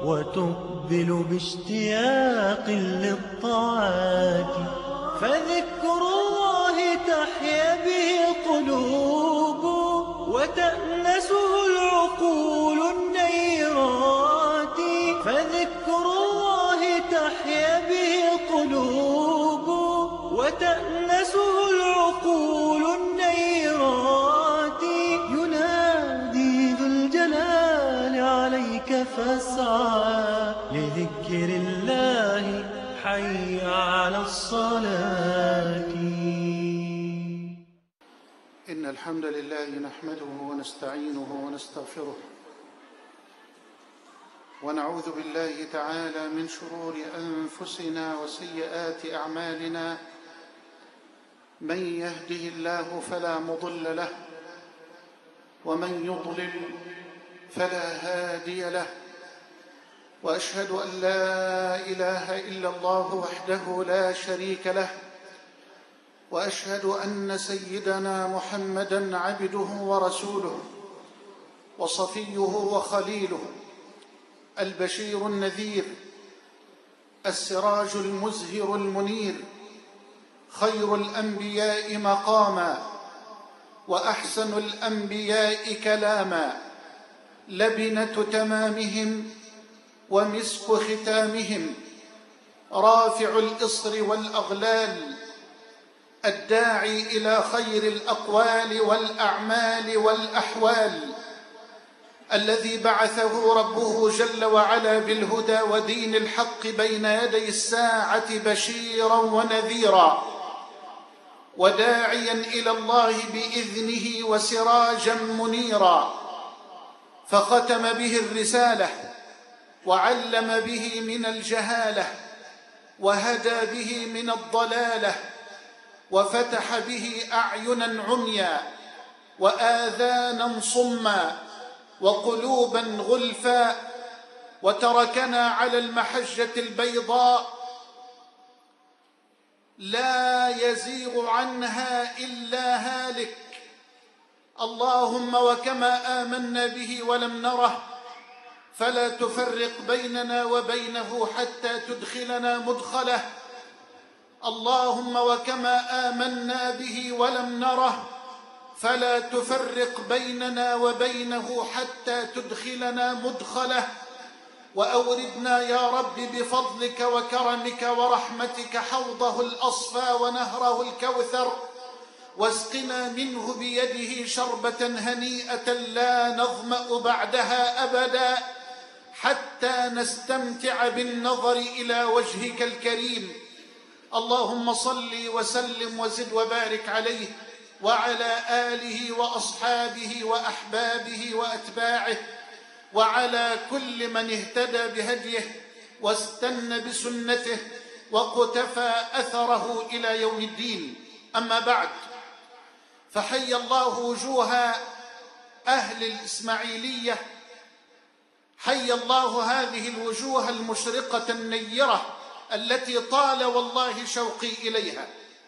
وتقبل باشتياق للطاعات. فذكر الله تحيا به قلوب وتأنسه العقول النيرات. فذكر الله تحيا به قلوب وتأنسه العقول النيرات. ينادي ذو الجلال عليك فاسعى لذكر الله، حي على الصلاة. إن الحمد لله نحمده ونستعينه ونستغفره، ونعوذ بالله تعالى من شرور أنفسنا وسيئات أعمالنا. من يهده الله فلا مضل له، ومن يضلل فلا هادي له. وأشهد أن لا إله إلا الله وحده لا شريك له، وأشهد أن سيدنا محمدًا عبده ورسوله وصفيه وخليله، البشير النذير، السراج المزهر المنير، خير الأنبياء مقامًا وأحسن الأنبياء كلامًا، لبنة تمامهم ومسك ختامهم، رافع الإصر والأغلال، الداعي إلى خير الأقوال والأعمال والأحوال، الذي بعثه ربه جل وعلا بالهدى ودين الحق بين يدي الساعة بشيرا ونذيرا، وداعيا إلى الله بإذنه وسراجا منيرا. فختم به الرسالة، وعلم به من الجهالة، وهدى به من الضلالة، وفتح به أعينا عميا وآذانا صما وقلوبا غلفا، وتركنا على المحجة البيضاء لا يزيغ عنها إلا هالك. اللهم وكما آمنا به ولم نره، فلا تفرق بيننا وبينه حتى تدخلنا مدخله. اللهم وكما آمنا به ولم نره، فلا تفرق بيننا وبينه حتى تدخلنا مدخله. وأوردنا يا رب بفضلك وكرمك ورحمتك حوضه الأصفى ونهره الكوثر، واسقنا منه بيده شربة هنيئة لا نظمأ بعدها أبدا، حتى نستمتع بالنظر إلى وجهك الكريم. اللهم صل وسلم وزد وبارك عليه وعلى آله وأصحابه وأحبابه وأتباعه، وعلى كل من اهتدى بهديه واستنى بسنته وقتفى أثره إلى يوم الدين. أما بعد، فحي الله وجوه أهل الإسماعيلية، حي الله هذه الوجوه المشرقة النيرة التي طال والله شوقي إليها،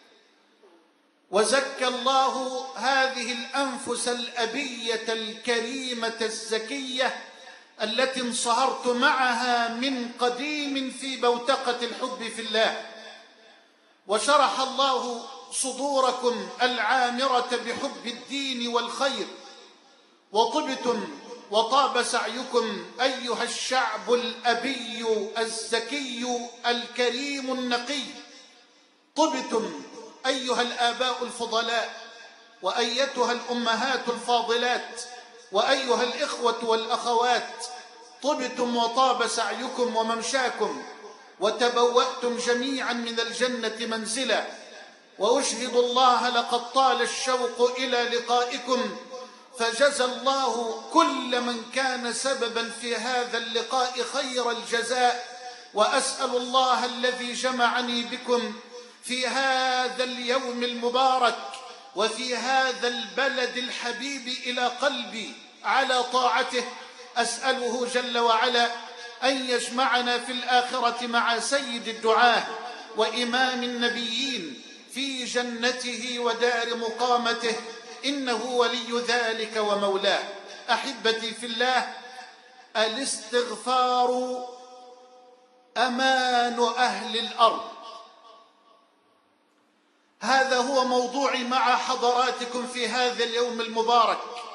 وزكى الله هذه الأنفس الأبية الكريمة الزكية التي انصهرت معها من قديم في بوتقة الحب في الله، وشرح الله صدوركم العامرة بحب الدين والخير، وطبتم وطاب سعيكم أيها الشعب الأبي الزكي الكريم النقي. طبتم أيها الآباء الفضلاء، وأيتها الأمهات الفاضلات، وأيها الإخوة والأخوات. طبتم وطاب سعيكم وممشاكم، وتبوأتم جميعا من الجنة منزلا. وأشهد الله لقد طال الشوق إلى لقائكم، فجزى الله كل من كان سببا في هذا اللقاء خير الجزاء. وأسأل الله الذي جمعني بكم في هذا اليوم المبارك وفي هذا البلد الحبيب إلى قلبي على طاعته، أسأله جل وعلا أن يجمعنا في الآخرة مع سيد الدعاة وإمام النبيين في جنته ودار مقامته، إنه ولي ذلك ومولاه. أحبتي في الله، الاستغفار أمان أهل الأرض. هذا هو موضوعي مع حضراتكم في هذا اليوم المبارك.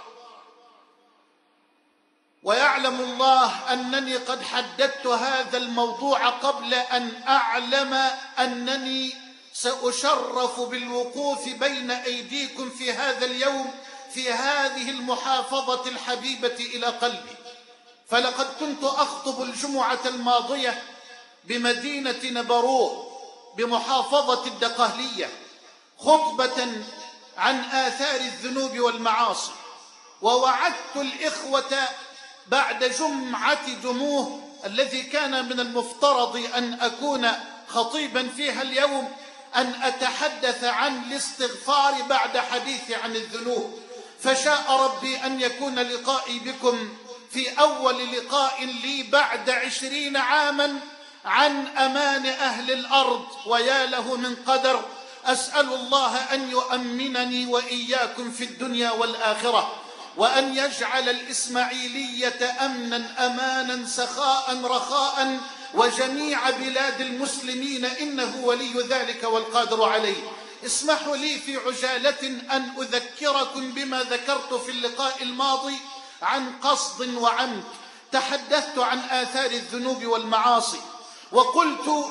ويعلم الله أنني قد حددت هذا الموضوع قبل أن أعلم أنني سأشرف بالوقوف بين أيديكم في هذا اليوم في هذه المحافظة الحبيبة إلى قلبي. فلقد كنت أخطب الجمعة الماضية بمدينة نبروه بمحافظة الدقهلية خطبة عن آثار الذنوب والمعاصي، ووعدت الإخوة بعد جمعة جموه الذي كان من المفترض أن أكون خطيبا فيها اليوم أن أتحدث عن الاستغفار بعد حديث عن الذنوب. فشاء ربي أن يكون لقائي بكم في أول لقاء لي بعد 20 عاما عن أمان أهل الأرض، ويا له من قدر. أسأل الله أن يؤمنني وإياكم في الدنيا والآخرة، وأن يجعل الإسماعيلية أمنا أمانا سخاء رخاء وجميع بلاد المسلمين، إنه ولي ذلك والقادر عليه. اسمحوا لي في عجالة أن أذكركم بما ذكرت في اللقاء الماضي عن قصد وعمد. تحدثت عن آثار الذنوب والمعاصي وقلت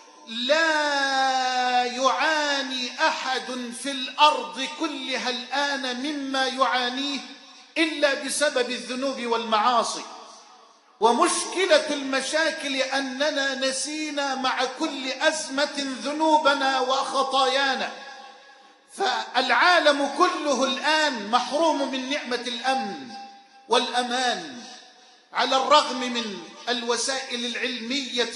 لا يعاني أحد في الأرض كلها الآن مما يعانيه إلا بسبب الذنوب والمعاصي. ومشكلة المشاكل أننا نسينا مع كل أزمة ذنوبنا وخطايانا. فالعالم كله الآن محروم من نعمة الأمن والأمان، على الرغم من الوسائل العلمية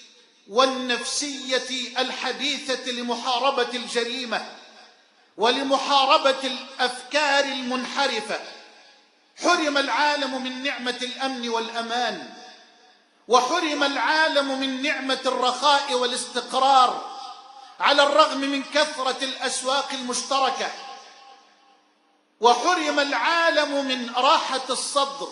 والنفسية الحديثة لمحاربة الجريمة ولمحاربة الأفكار المنحرفة. حرم العالم من نعمة الأمن والأمان، وحرم العالم من نعمة الرخاء والاستقرار على الرغم من كثرة الأسواق المشتركة، وحرم العالم من راحة الصدر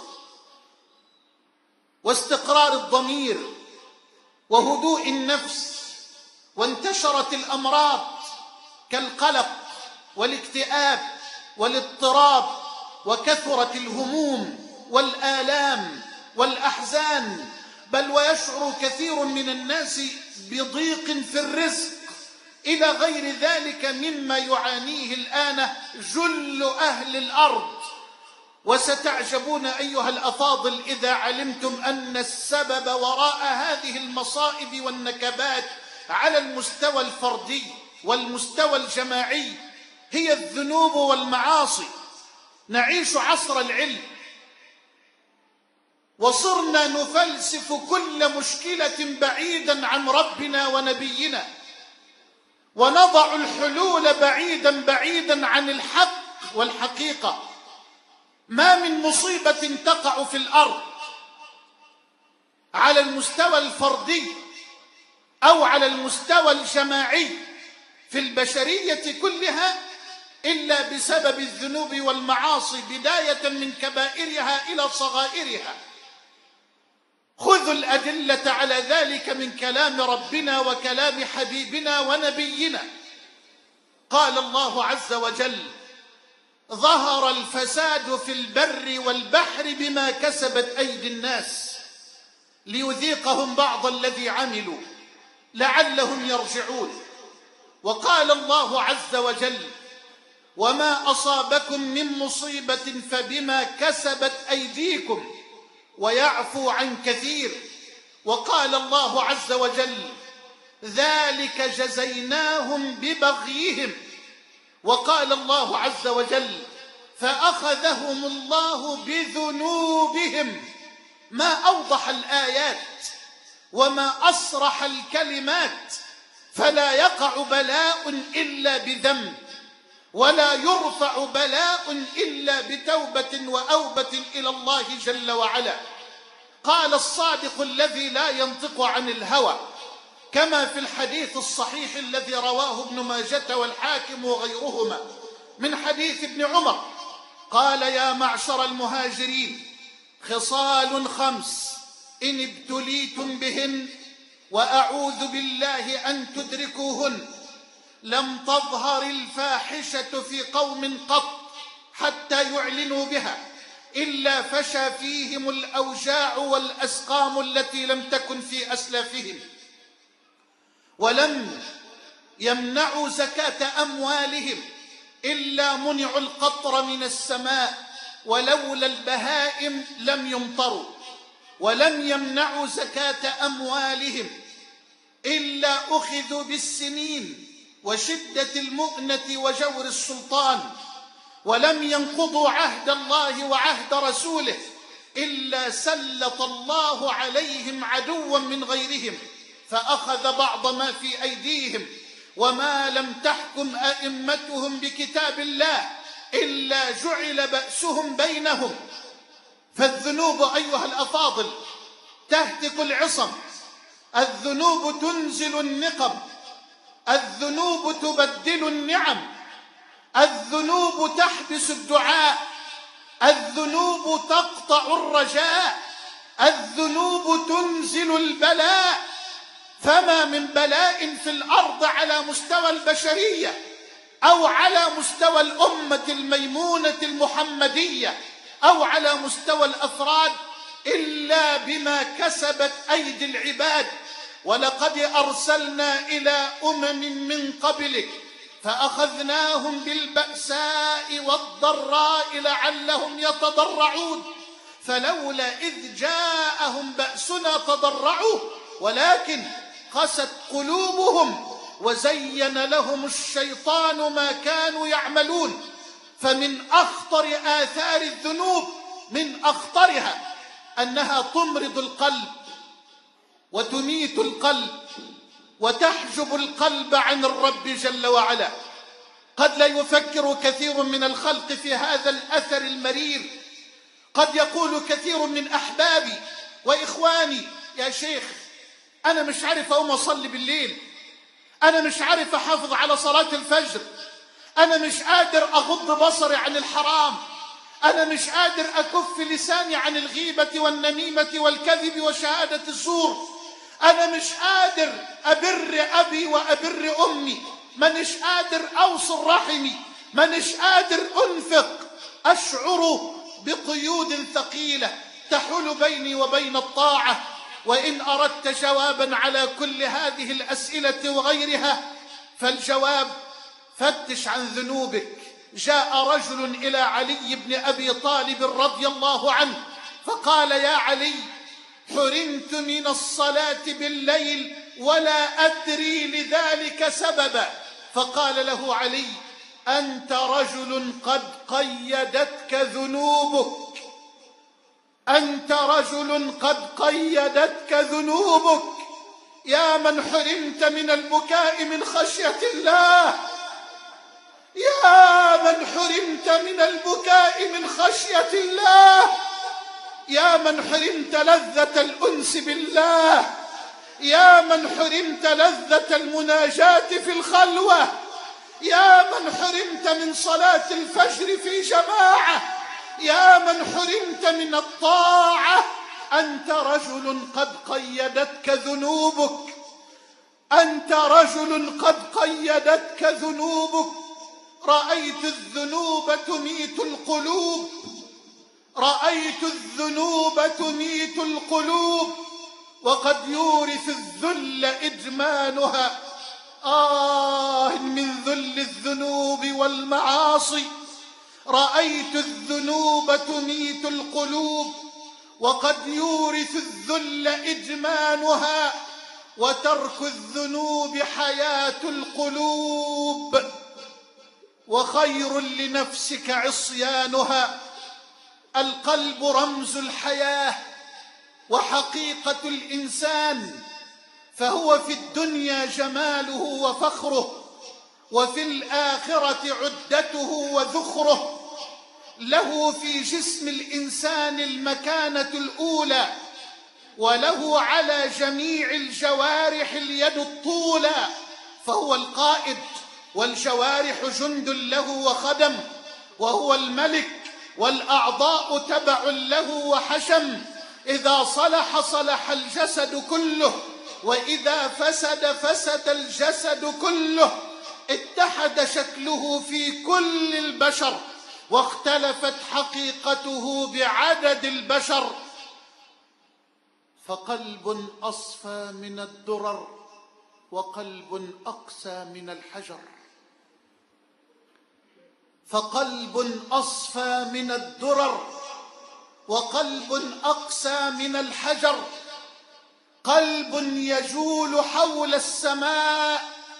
واستقرار الضمير وهدوء النفس. وانتشرت الأمراض كالقلق والاكتئاب والاضطراب، وكثرت الهموم والآلام والأحزان، بل ويشعر كثير من الناس بضيق في الرزق إلى غير ذلك مما يعانيه الآن جل أهل الأرض. وستعجبون أيها الأفاضل إذا علمتم أن السبب وراء هذه المصائب والنكبات على المستوى الفردي والمستوى الجماعي هي الذنوب والمعاصي. نعيش عصر العلم وصرنا نفلسف كل مشكلة بعيدا عن ربنا ونبينا، ونضع الحلول بعيدا عن الحق والحقيقة. ما من مصيبة تقع في الأرض على المستوى الفردي أو على المستوى الجماعي في البشرية كلها إلا بسبب الذنوب والمعاصي، بداية من كبائرها إلى صغائرها. خذوا الأدلة على ذلك من كلام ربنا وكلام حبيبنا ونبينا. قال الله عز وجل: ظهر الفساد في البر والبحر بما كسبت أيدي الناس ليذيقهم بعض الذي عملوا لعلهم يرجعون. وقال الله عز وجل: وما أصابكم من مصيبة فبما كسبت أيديكم ويعفو عن كثير. وقال الله عز وجل: ذلك جزيناهم ببغيهم. وقال الله عز وجل: فأخذهم الله بذنوبهم. ما أوضح الآيات وما أصرح الكلمات. فلا يقع بلاء إلا بذنب، ولا يرفع بلاء إلا بتوبة وأوبة إلى الله جل وعلا. قال الصادق الذي لا ينطق عن الهوى كما في الحديث الصحيح الذي رواه ابن ماجة والحاكم وغيرهما من حديث ابن عمر، قال: يا معشر المهاجرين خصال 5 إن ابتليتم بهن وأعوذ بالله أن تدركوهن. لم تظهر الفاحشة في قوم قط حتى يعلنوا بها إلا فشى فيهم الأوجاع والأسقام التي لم تكن في أسلافهم. ولم يمنعوا زكاة أموالهم إلا منعوا القطر من السماء، ولولا البهائم لم يمطروا. ولم يمنعوا زكاة أموالهم إلا أخذوا بالسنين وشدة المؤنة وجور السلطان. ولم ينقضوا عهد الله وعهد رسوله إلا سلط الله عليهم عدوا من غيرهم فأخذ بعض ما في أيديهم. وما لم تحكم أئمتهم بكتاب الله إلا جعل بأسهم بينهم. فالذنوب أيها الأفاضل تهتك العصم، الذنوب تنزل النقم، الذنوب تبدل النعم، الذنوب تحبس الدعاء، الذنوب تقطع الرجاء، الذنوب تنزل البلاء. فما من بلاء في الأرض على مستوى البشرية أو على مستوى الأمة الميمونة المحمدية أو على مستوى الأفراد إلا بما كسبت أيدي العباد. ولقد أرسلنا إلى من قبلك فأخذناهم بالبأساء والضراء لعلهم يتضرعون. فلولا إذ جاءهم بأسنا تضرعوا ولكن قست قلوبهم وزين لهم الشيطان ما كانوا يعملون. فمن أخطر آثار الذنوب، من أخطرها أنها تمرض القلب وتميت القلب وتحجب القلب عن الرب جل وعلا. قد لا يفكر كثير من الخلق في هذا الأثر المرير. قد يقول كثير من أحبابي وإخواني: يا شيخ أنا مش عارف أقوم أصلي بالليل، أنا مش عارف أحافظ على صلاة الفجر، أنا مش قادر أغض بصري عن الحرام، أنا مش قادر أكف لساني عن الغيبة والنميمة والكذب وشهادة الزور، أنا مش قادر أبر أبي وأبر أمي، مانيش قادر أوصل رحمي، مانيش قادر أنفق. أشعر بقيود ثقيلة تحول بيني وبين الطاعة. وإن أردت جوابا على كل هذه الأسئلة وغيرها فالجواب: فتش عن ذنوبك. جاء رجل إلى علي بن أبي طالب رضي الله عنه فقال: يا علي، حرمت من الصلاة بالليل ولا أدري لذلك سببا. فقال له علي: أنت رجل قد قيدتك ذنوبك، أنت رجل قد قيدتك ذنوبك، يا من حرمت من البكاء من خشية الله، يا من حرمت من البكاء من خشية الله، يا من حرمت لذة الأنس بالله، يا من حرمت لذة المناجاة في الخلوة، يا من حرمت من صلاة الفجر في جماعة، يا من حرمت من الطاعة. أنت رجل قد قيدتك ذنوبك، أنت رجل قد قيدتك ذنوبك. رأيت الذنوب تميت القلوب، رأيت الذنوب تميت القلوب، وقد يورث الذل إدمانها. من ذل الذنوب والمعاصي. رأيت الذنوب تميت القلوب وقد يورث الذل إدمانها، وترك الذنوب حياة القلوب، وخير لنفسك عصيانها. القلب رمز الحياة وحقيقة الإنسان، فهو في الدنيا جماله وفخره، وفي الآخرة عدته وذخره. له في جسم الإنسان المكانة الأولى، وله على جميع الجوارح اليد الطولى، فهو القائد والجوارح جند له وخدم، وهو الملك والأعضاء تبع له وحشم، إذا صلح صلح الجسد كله، وإذا فسد فسد الجسد كله. اتحد شكله في كل البشر، واختلفت حقيقته بعدد البشر. فقلب أصفى من الدرر، وقلب أقسى من الحجر. فقلب أصفى من الدرر، وقلب أقسى من الحجر. قلب يجول حول السماء،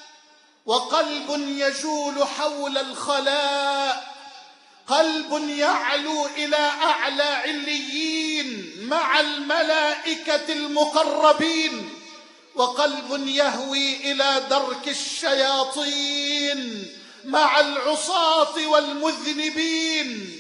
وقلب يجول حول الخلاء. قلب يعلو إلى أعلى عليين مع الملائكة المقربين، وقلب يهوي إلى درك الشياطين مع العصاة والمذنبين.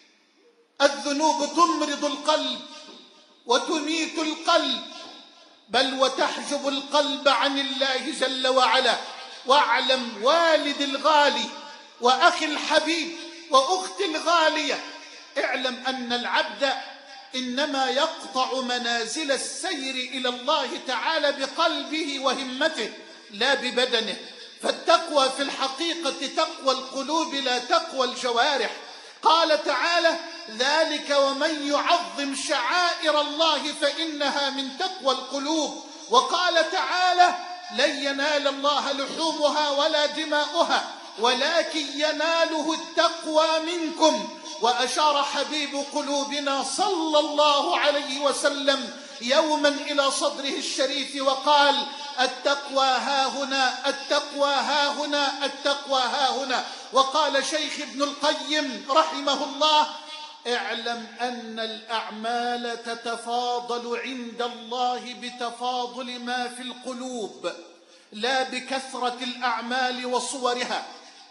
الذنوب تمرض القلب وتميت القلب، بل وتحجب القلب عن الله جل وعلا. واعلم والد الغالي وأخي الحبيب وأختي الغالية، اعلم أن العبد إنما يقطع منازل السير إلى الله تعالى بقلبه وهمته لا ببدنه. فالتقوى في الحقيقة تقوى القلوب لا تقوى الجوارح. قال تعالى: ذلك ومن يعظم شعائر الله فإنها من تقوى القلوب. وقال تعالى: لن ينال الله لحومها ولا دماؤها ولكن يناله التقوى منكم. وأشار حبيب قلوبنا صلى الله عليه وسلم يوما إلى صدره الشريف وقال: التقوى ها هنا، التقوى ها هنا، التقوى ها هنا. وقال شيخ ابن القيم رحمه الله: اعلم أن الأعمال تتفاضل عند الله بتفاضل ما في القلوب، لا بكثرة الأعمال وصورها.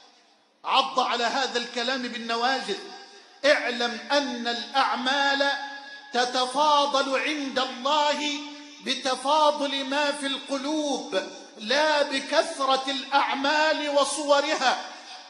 عض على هذا الكلام بالنواجذ. اعلم أن الأعمال تتفاضل عند الله بتفاضل ما في القلوب، لا بكثرة الأعمال وصورها.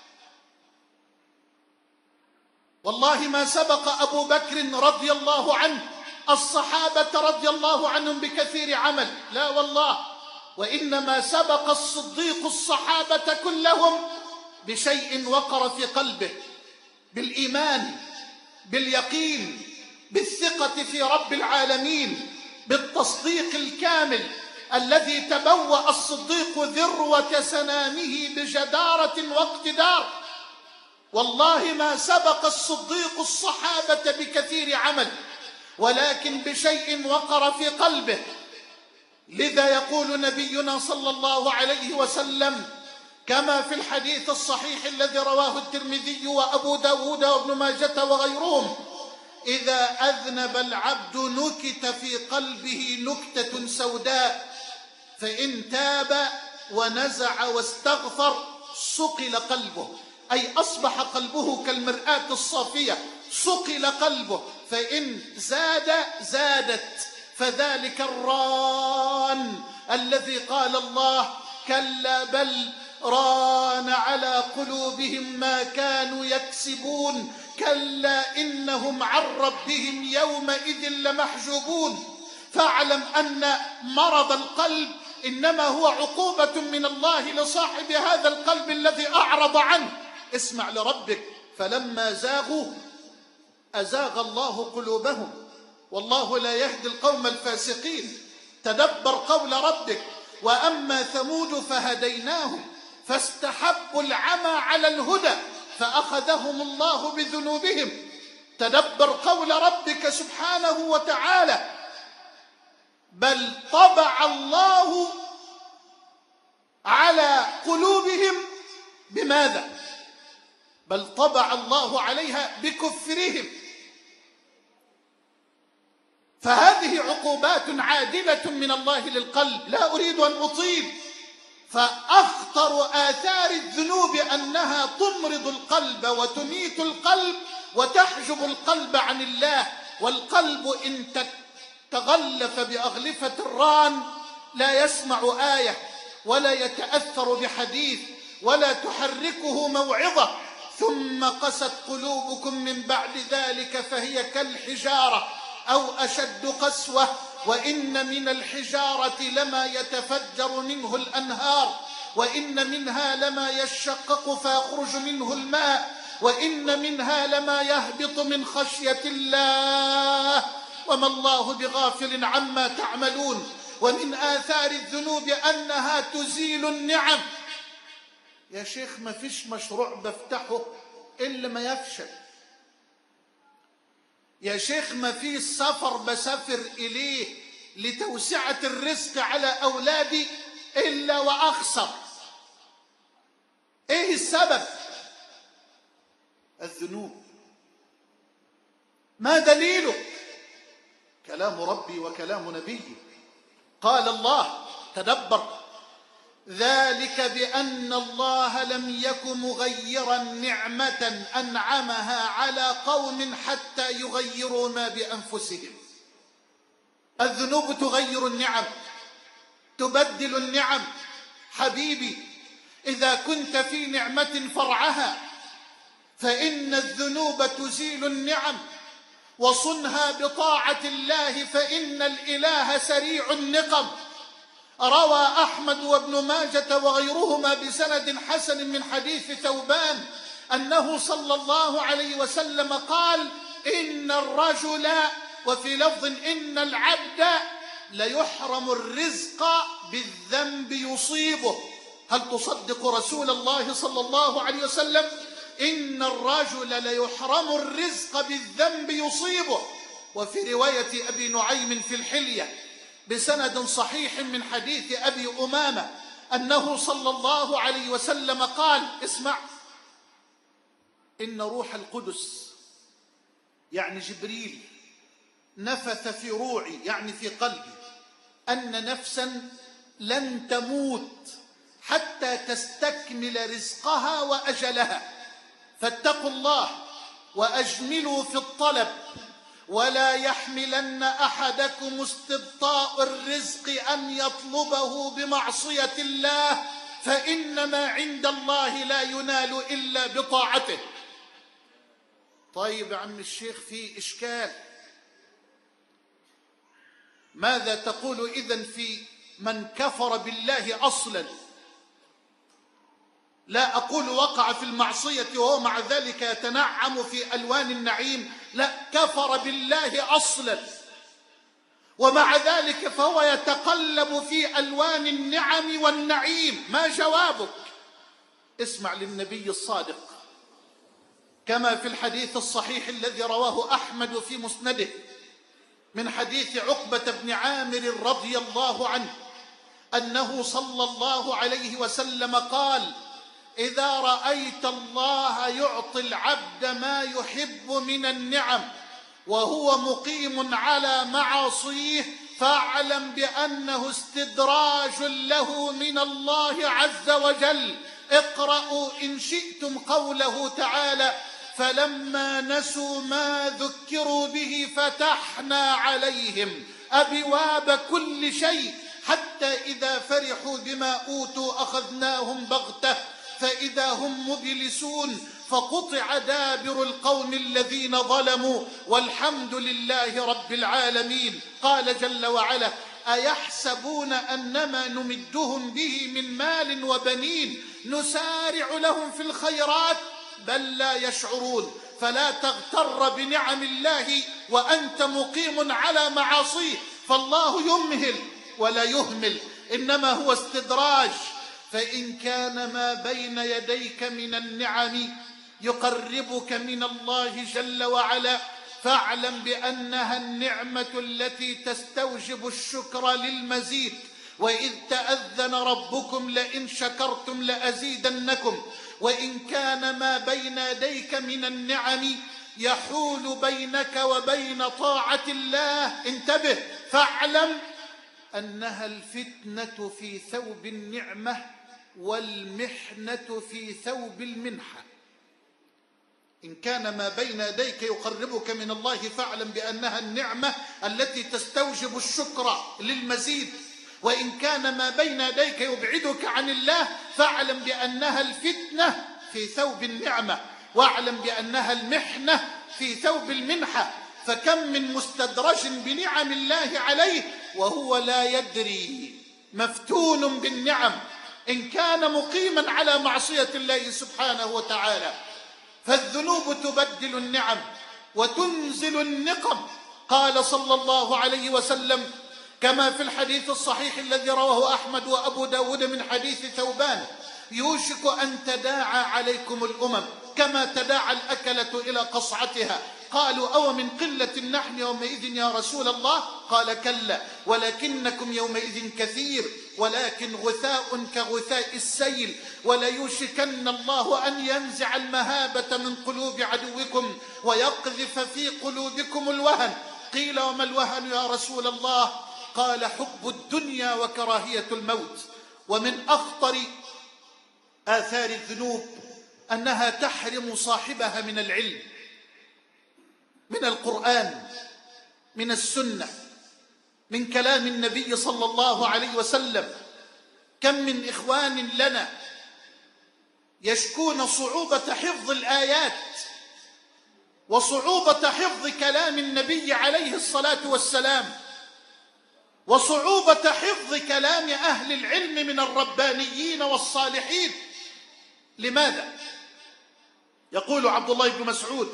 والله ما سبق أبو بكر رضي الله عنه الصحابة رضي الله عنهم بكثير عمل، لا والله، وإنما سبق الصديق الصحابة كلهم بشيء وقر في قلبه، بالإيمان، باليقين، بالثقة في رب العالمين، بالتصديق الكامل الذي تبوأ الصديق ذروة سنامه بجدارة واقتدار. والله ما سبق الصديق الصحابة بكثير عمل، ولكن بشيء وقر في قلبه. لذا يقول نبينا صلى الله عليه وسلم كما في الحديث الصحيح الذي رواه الترمذي وأبو داود وابن ماجة وغيرهم: إذا أذنب العبد نكت في قلبه نكتة سوداء، فإن تاب ونزع واستغفر صقل قلبه، أي أصبح قلبه كالمرآة الصافية، صقل قلبه، فإن زاد زادت. فذلك الران الذي قال الله: كلا بل ران على قلوبهم ما كانوا يكسبون، كلا إنهم عن ربهم يومئذ لمحجوبون. فاعلم أن مرض القلب إنما هو عقوبة من الله لصاحب هذا القلب الذي أعرض عنه. اسمع لربك: فلما زاغوا أزاغ الله قلوبهم والله لا يهدي القوم الفاسقين. تدبر قول ربك: وأما ثمود فهديناهم فاستحبوا العمى على الهدى فأخذهم الله بذنوبهم. تدبر قول ربك سبحانه وتعالى: بل طبع الله على قلوبهم بماذا؟ بل طبع الله عليها بكفرهم. فهذه عقوبات عادلة من الله للقلب، لا أريد أن أطيل. فأخطر آثار الذنوب أنها تمرض القلب وتميت القلب وتحجب القلب عن الله. والقلب إن تغلف بأغلفة الران لا يسمع آية ولا يتأثر بحديث ولا تحركه موعظة. ثم قست قلوبكم من بعد ذلك فهي كالحجارة أو أشد قسوة وإن من الحجارة لما يتفجر منه الأنهار وإن منها لما يشقق فيخرج منه الماء وإن منها لما يهبط من خشية الله وما الله بغافل عما تعملون. ومن آثار الذنوب أنها تزيل النعم. يا شيخ ما فيش مشروع بفتحه إلا ما يفشل. يا شيخ ما في سفر بسافر إليه لتوسعة الرزق على أولادي إلا وأخسر. إيه السبب؟ الذنوب. ما دليله؟ كلام ربي وكلام نبيه. قال الله تدبر: ذلك بأن الله لم يك مغيرا نعمة أنعمها على قوم حتى يغيروا ما بأنفسهم. الذنوب تغير النعم، تبدل النعم. حبيبي، إذا كنت في نعمة فرعها فإن الذنوب تزيل النعم، وصنها بطاعة الله فإن الإله سريع النقم. روى أحمد وابن ماجة وغيرهما بسند حسن من حديث ثوبان أنه صلى الله عليه وسلم قال: إن الرجل، وفي لفظ إن العبد، ليحرم الرزق بالذنب يصيبه. هل تصدق رسول الله صلى الله عليه وسلم؟ إن الرجل ليحرم الرزق بالذنب يصيبه. وفي رواية أبي نعيم في الحلية بسند صحيح من حديث أبي أمامة أنه صلى الله عليه وسلم قال: اسمع، إن روح القدس، يعني جبريل، نفث في روعي، يعني في قلبي، أن نفسا لن تموت حتى تستكمل رزقها وأجلها، فاتقوا الله وأجملوا في الطلب، ولا يحملن أحدكم استبطاء الرزق أن يطلبه بمعصية الله، فإن ما عند الله لا ينال إلا بطاعته. طيب يا عم الشيخ، في إشكال. ماذا تقول إذن في من كفر بالله أصلا؟ لا أقول وقع في المعصية وهو مع ذلك يتنعم في ألوان النعيم، لا، كفر بالله أصلا ومع ذلك فهو يتقلب في ألوان النعم والنعيم. ما جوابك؟ اسمع للنبي الصادق كما في الحديث الصحيح الذي رواه أحمد في مسنده من حديث عقبة بن عامر رضي الله عنه أنه صلى الله عليه وسلم قال: إذا رأيت الله يعطي العبد ما يحب من النعم وهو مقيم على معاصيه فاعلم بأنه استدراج له من الله عز وجل. اقرأوا إن شئتم قوله تعالى: فلما نسوا ما ذكروا به فتحنا عليهم أبواب كل شيء حتى إذا فرحوا بما أوتوا أخذناهم بغتة فإذا هم مبلسون فقطع دابر القوم الذين ظلموا والحمد لله رب العالمين. قال جل وعلا: أيحسبون أنما نمدهم به من مال وبنين نسارع لهم في الخيرات بل لا يشعرون. فلا تغتر بنعم الله وأنت مقيم على معاصيه، فالله يمهل ولا يهمل، إنما هو استدراج. فإن كان ما بين يديك من النعم يقربك من الله جل وعلا فاعلم بأنها النعمة التي تستوجب الشكر للمزيد. وإذ تأذن ربكم لئن شكرتم لأزيدنكم. وإن كان ما بين يديك من النعم يحول بينك وبين طاعة الله انتبه، فاعلم أنها الفتنة في ثوب النعمة والمحنة في ثوب المنحة. إن كان ما بين يديك يقربك من الله فاعلم بأنها النعمة التي تستوجب الشكر للمزيد، وإن كان ما بين يديك يبعدك عن الله فاعلم بأنها الفتنة في ثوب النعمة واعلم بأنها المحنة في ثوب المنحة، فكم من مستدرج بنعم الله عليه وهو لا يدري، مفتون بالنعم إن كان مقيما على معصية الله سبحانه وتعالى. فالذنوب تبدل النعم وتنزل النقم. قال صلى الله عليه وسلم كما في الحديث الصحيح الذي رواه أحمد وأبو داود من حديث ثوبان: يوشك أن تداعى عليكم الأمم كما تداعى الأكلة إلى قصعتها. قالوا: أو من قلة نحن يومئذ يا رسول الله؟ قال: كلا، ولكنكم يومئذ كثير، ولكن غثاء كغثاء السيل، وليوشكن الله أن ينزع المهابة من قلوب عدوكم ويقذف في قلوبكم الوهن. قيل: وما الوهن يا رسول الله؟ قال: حب الدنيا وكراهية الموت. ومن أخطر آثار الذنوب أنها تحرم صاحبها من العلم، من القرآن، من السنة، من كلام النبي صلى الله عليه وسلم. كم من إخوان لنا يشكون صعوبة حفظ الآيات وصعوبة حفظ كلام النبي عليه الصلاة والسلام وصعوبة حفظ كلام أهل العلم من الربانيين والصالحين. لماذا؟ يقول عبد الله بن مسعود: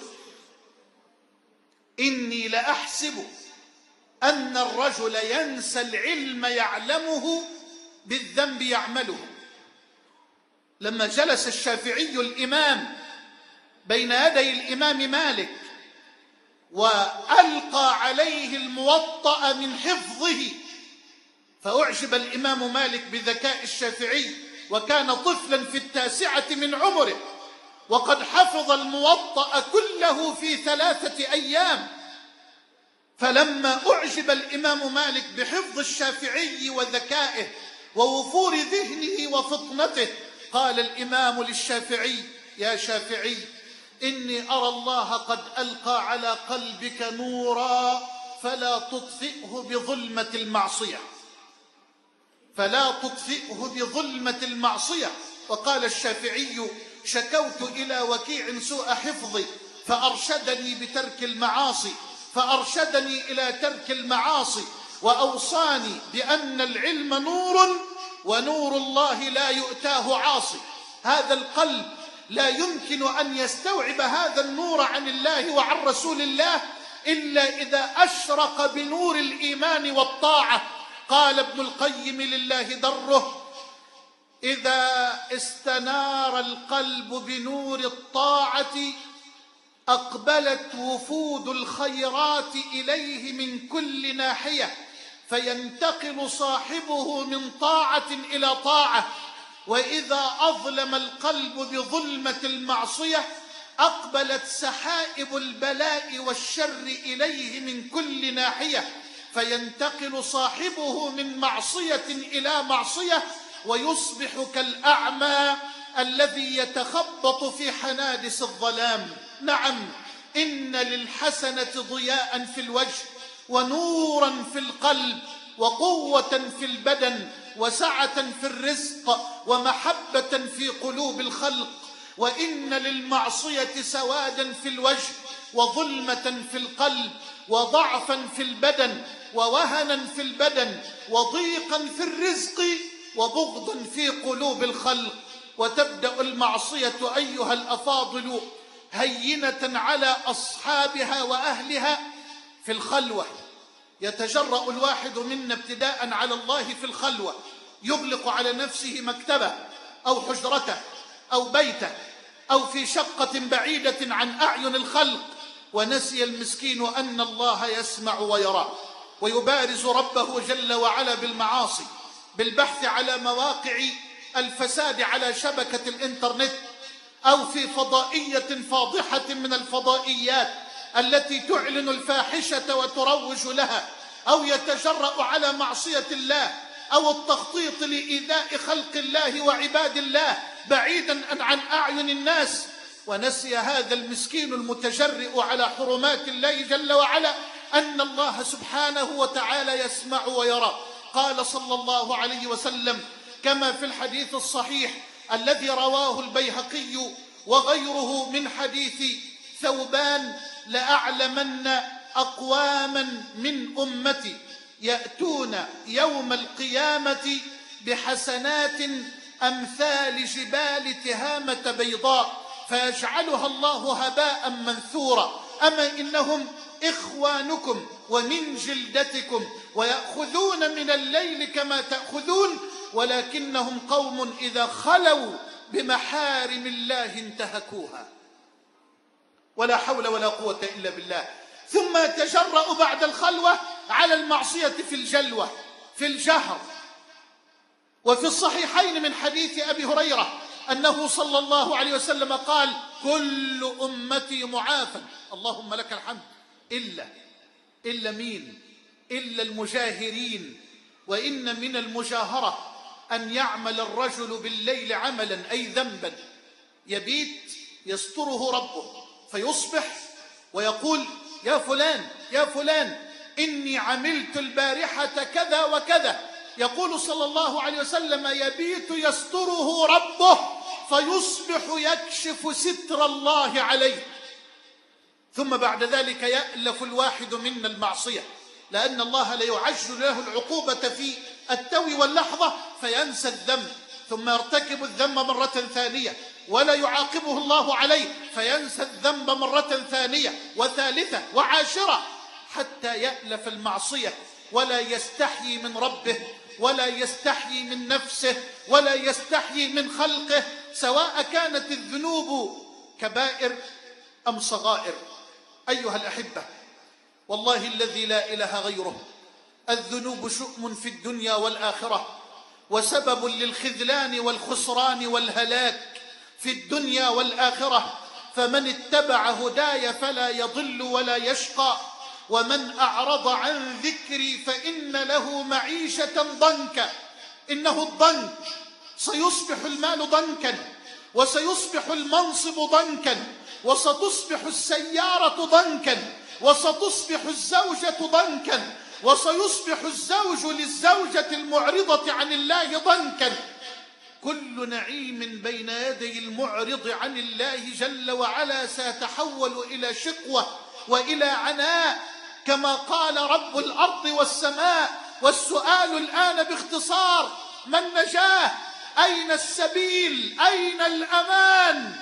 إني لأحسب أن الرجل ينسى العلم يعلمه بالذنب يعمله. لما جلس الشافعي الإمام بين يدي الإمام مالك وألقى عليه الموطأ من حفظه، فأعجب الإمام مالك بذكاء الشافعي، وكان طفلا في 9 من عمره وقد حفظ الموطأ كله في 3 أيام. فلما أعجب الإمام مالك بحفظ الشافعي وذكائه ووفور ذهنه وفطنته، قال الإمام للشافعي: يا شافعي، إني أرى الله قد ألقى على قلبك نورا فلا تطفئه بظلمة المعصية، فلا تطفئه بظلمة المعصية. وقال الشافعي: شكوت إلى وكيع سوء حفظي فأرشدني بترك المعاصي، فأرشدني إلى ترك المعاصي، وأوصاني بأن العلم نور ونور الله لا يؤتاه عاصي. هذا القلب لا يمكن أن يستوعب هذا النور عن الله وعن رسول الله إلا إذا أشرق بنور الإيمان والطاعة. قال ابن القيم لله دره: إذا استنار القلب بنور الطاعة أقبلت وفود الخيرات إليه من كل ناحية، فينتقل صاحبه من طاعة إلى طاعة. وإذا أظلم القلب بظلمة المعصية أقبلت سحائب البلاء والشر إليه من كل ناحية، فينتقل صاحبه من معصية إلى معصية ويصبح كالأعمى الذي يتخبط في حنادس الظلام. نعم، إن للحسنة ضياء في الوجه ونورا في القلب وقوة في البدن وسعة في الرزق ومحبة في قلوب الخلق. وإن للمعصية سوادا في الوجه وظلمة في القلب وضعفا في البدن ووهنا في البدن وضيقا في الرزق وبغضا في قلوب الخلق. وتبدأ المعصية أيها الأفاضل هينة على أصحابها وأهلها في الخلوة. يتجرأ الواحد منا ابتداء على الله في الخلوة، يغلق على نفسه مكتبه أو حجرته أو بيته أو في شقة بعيدة عن أعين الخلق، ونسي المسكين أن الله يسمع ويرى، ويبارز ربه جل وعلا بالمعاصي، بالبحث على مواقع الفساد على شبكة الإنترنت أو في فضائية فاضحة من الفضائيات التي تعلن الفاحشة وتروج لها، أو يتجرأ على معصية الله أو التخطيط لإيذاء خلق الله وعباد الله بعيدا عن أعين الناس. ونسي هذا المسكين المتجرئ على حرمات الله جل وعلا أن الله سبحانه وتعالى يسمع ويرى. قال صلى الله عليه وسلم كما في الحديث الصحيح الذي رواه البيهقي وغيره من حديث ثوبان: لأعلمن أقواما من أمتي يأتون يوم القيامة بحسنات أمثال جبال تهامة بيضاء فيجعلها الله هباء منثورا، أما إنهم إخوانكم ومن جلدتكم ويأخذون من الليل كما تأخذون، ولكنهم قوم إذا خلوا بمحارم الله انتهكوها. ولا حول ولا قوة إلا بالله. ثم يتجرأ بعد الخلوة على المعصية في الجلوة في الجهر. وفي الصحيحين من حديث أبي هريرة أنه صلى الله عليه وسلم قال: كل أمتي معافى. اللهم لك الحمد، إلا مين؟ إلا المجاهرين. وإن من المجاهرة أن يعمل الرجل بالليل عملا أي ذنبا يبيت يستره ربه، فيصبح ويقول: يا فلان يا فلان إني عملت البارحة كذا وكذا. يقول صلى الله عليه وسلم: يبيت يستره ربه فيصبح يكشف ستر الله عليه. ثم بعد ذلك يألف الواحد منا المعصية، لأن الله ليعجل له العقوبة في التو واللحظة فينسى الذنب، ثم يرتكب الذنب مرة ثانية ولا يعاقبه الله عليه فينسى الذنب مرة ثانية وثالثة وعاشرة، حتى يألف المعصية ولا يستحيي من ربه ولا يستحيي من نفسه ولا يستحيي من خلقه، سواء كانت الذنوب كبائر أم صغائر. أيها الأحبة، والله الذي لا إله غيره، الذنوب شؤم في الدنيا والآخرة، وسبب للخذلان والخسران والهلاك في الدنيا والآخرة. فمن اتبع هداي فلا يضل ولا يشقى، ومن أعرض عن ذكري فإن له معيشة ضنكا. إنه الضنك، سيصبح المال ضنكا، وسيصبح المنصب ضنكا، وستصبح السيارة ضنكا، وستصبح الزوجة ضنكا، وسيصبح الزوج للزوجة المعرضة عن الله ضنكا. كل نعيم بين يدي المعرض عن الله جل وعلا سيتحول إلى شقوة وإلى عناء، كما قال رب الأرض والسماء. والسؤال الآن باختصار: ما النجاة؟ أين السبيل؟ أين الأمان؟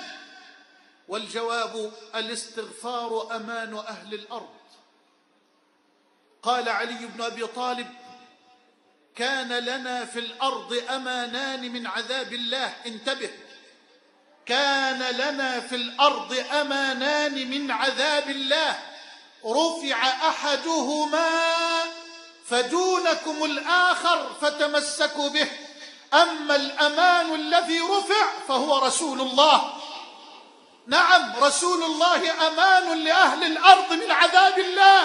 والجواب: الاستغفار أمان أهل الأرض. قال علي بن أبي طالب: كان لنا في الأرض أمانان من عذاب الله. انتبه، كان لنا في الأرض أمانان من عذاب الله، رفع أحدهما فدونكم الآخر فتمسكوا به. أما الأمان الذي رفع فهو رسول الله. نعم، رسول الله أمان لأهل الأرض من عذاب الله.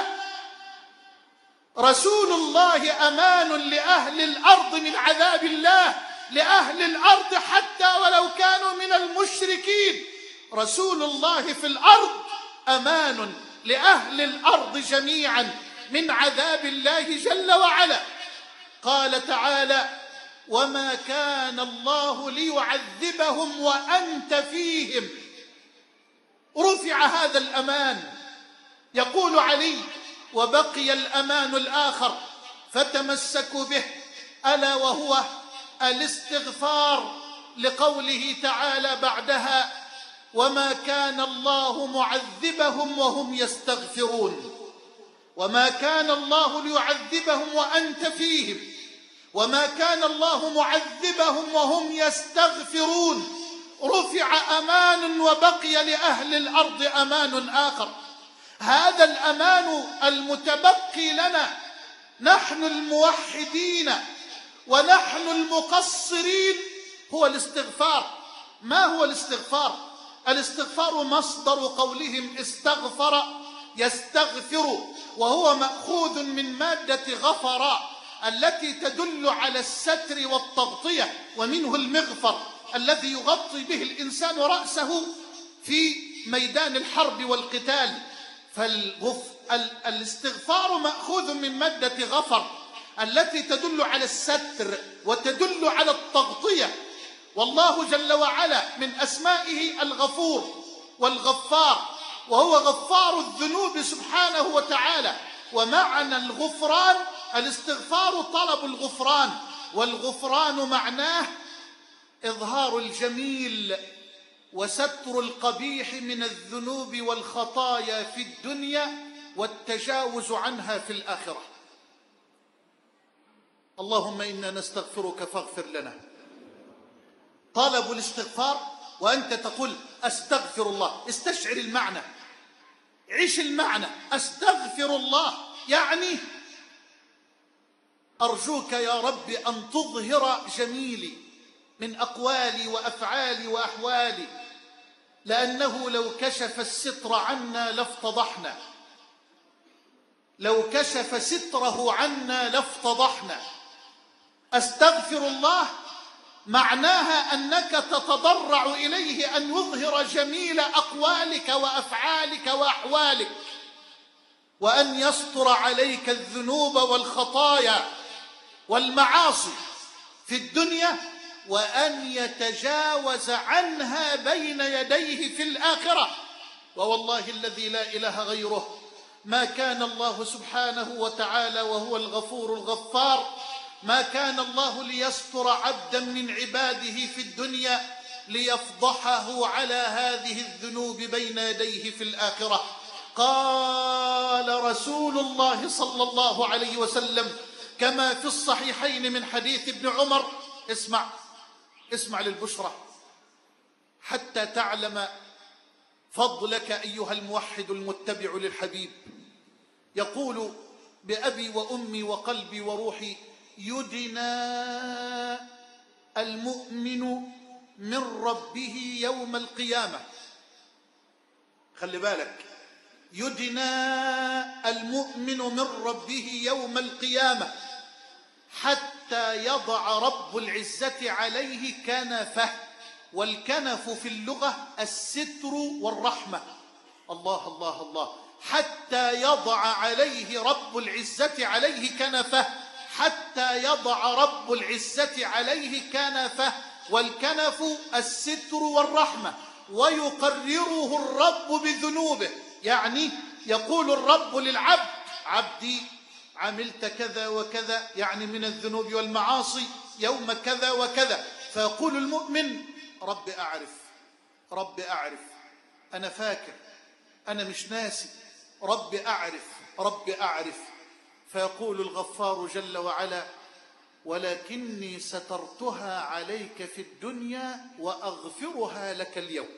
رسول الله أمان لأهل الأرض من عذاب الله، لأهل الأرض حتى ولو كانوا من المشركين. رسول الله في الأرض أمان لأهل الأرض جميعا من عذاب الله جل وعلا. قال تعالى: وما كان الله ليعذبهم وأنت فيهم. رفع هذا الأمان. يقول علي: وبقي الأمان الآخر فتمسكوا به، ألا وهو الاستغفار، لقوله تعالى بعدها: وما كان الله معذبهم وهم يستغفرون. وما كان الله ليعذبهم وأنت فيهم، وما كان الله معذبهم وهم يستغفرون. رفع أمان وبقي لأهل الأرض أمان آخر. هذا الأمان المتبقي لنا نحن الموحدين ونحن المقصرين هو الاستغفار. ما هو الاستغفار؟ الاستغفار مصدر قولهم استغفر يستغفر، وهو مأخوذ من مادة غفر التي تدل على الستر والتغطية، ومنه المغفر الذي يغطي به الإنسان رأسه في ميدان الحرب والقتال. فالاستغفار مأخوذ من مادة غفر التي تدل على الستر وتدل على التغطية. والله جل وعلا من أسمائه الغفور والغفار، وهو غفار الذنوب سبحانه وتعالى. ومعنى الغفران الاستغفار طلب الغفران، والغفران معناه إظهار الجميل وستر القبيح من الذنوب والخطايا في الدنيا والتجاوز عنها في الآخرة. اللهم إنا نستغفرك فاغفر لنا. طلب الاستغفار وأنت تقول أستغفر الله، استشعر المعنى، عيش المعنى. أستغفر الله يعني أرجوك يا رب أن تظهر جميلي من أقوالي وأفعالي وأحوالي، لأنه لو كشف الستر عنا لافتضحنا، لو كشف ستره عنا لافتضحنا. أستغفر الله معناها أنك تتضرع إليه أن يظهر جميل أقوالك وأفعالك وأحوالك، وأن يستر عليك الذنوب والخطايا والمعاصي في الدنيا، وأن يتجاوز عنها بين يديه في الآخرة. ووالله الذي لا إله غيره ما كان الله سبحانه وتعالى وهو الغفور الغفار، ما كان الله ليستر عبدا من عباده في الدنيا ليفضحه على هذه الذنوب بين يديه في الآخرة. قال رسول الله صلى الله عليه وسلم كما في الصحيحين من حديث ابن عمر، اسمع للبشرى حتى تعلم فضلك أيها الموحد المتبع للحبيب. يقول بأبي وأمي وقلبي وروحي: يدنى المؤمن من ربه يوم القيامة. خلي بالك، يدنى المؤمن من ربه يوم القيامة حتى يضع رب العزة عليه كنفه. والكنف في اللغة الستر والرحمة. الله الله الله. حتى يضع عليه رب العزة عليه كنفه، حتى يضع رب العزة عليه كنفه. والكنف الستر والرحمة. ويقرره الرب بذنوبه، يعني يقول الرب للعبد: عبدي عملت كذا وكذا، يعني من الذنوب والمعاصي يوم كذا وكذا. فيقول المؤمن: رب أعرف، رب أعرف، أنا فاكر، أنا مش ناسي، رب أعرف، رب أعرف. فيقول الغفار جل وعلا: ولكني سترتها عليك في الدنيا وأغفرها لك اليوم.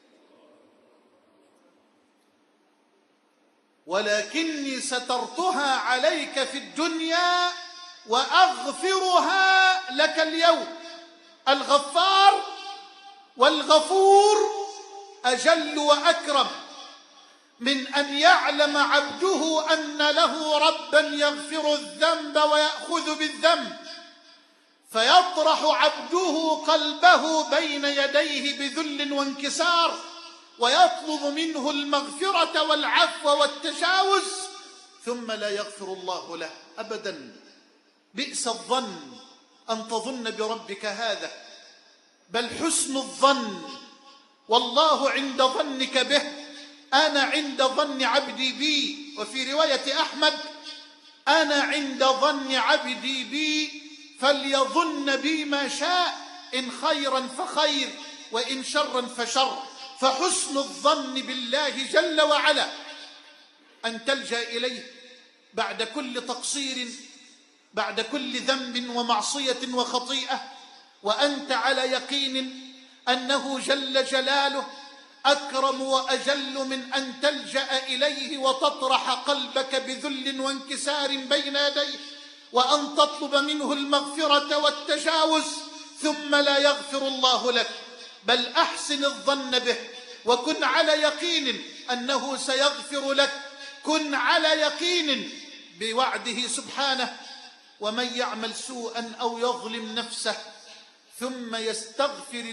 ولكني سترتها عليك في الدنيا وأغفرها لك اليوم. الغفار والغفور أجل وأكرم من أن يعلم عبده أن له ربا يغفر الذنب ويأخذ بالذنب، فيطرح عبده قلبه بين يديه بذل وانكسار، ويطلب منه المغفرة والعفو والتجاوز، ثم لا يغفر الله له أبدا. بئس الظن أن تظن بربك هذا، بل حسن الظن. والله عند ظنك به، أنا عند ظن عبدي بي. وفي رواية أحمد: أنا عند ظن عبدي بي فليظن بي ما شاء، إن خيرا فخير وإن شرا فشر. فحسن الظن بالله جل وعلا أن تلجأ إليه بعد كل تقصير، بعد كل ذنب ومعصية وخطيئة، وأنت على يقين أنه جل جلاله أكرم وأجل من أن تلجأ إليه وتطرح قلبك بذل وانكسار بين يديه، وأن تطلب منه المغفرة والتجاوز، ثم لا يغفر الله لك. بل أحسن الظن به، وكن على يقين أنه سيغفر لك. كن على يقين بوعده سبحانه: ومن يعمل سوءا أو يظلم نفسه ثم يستغفر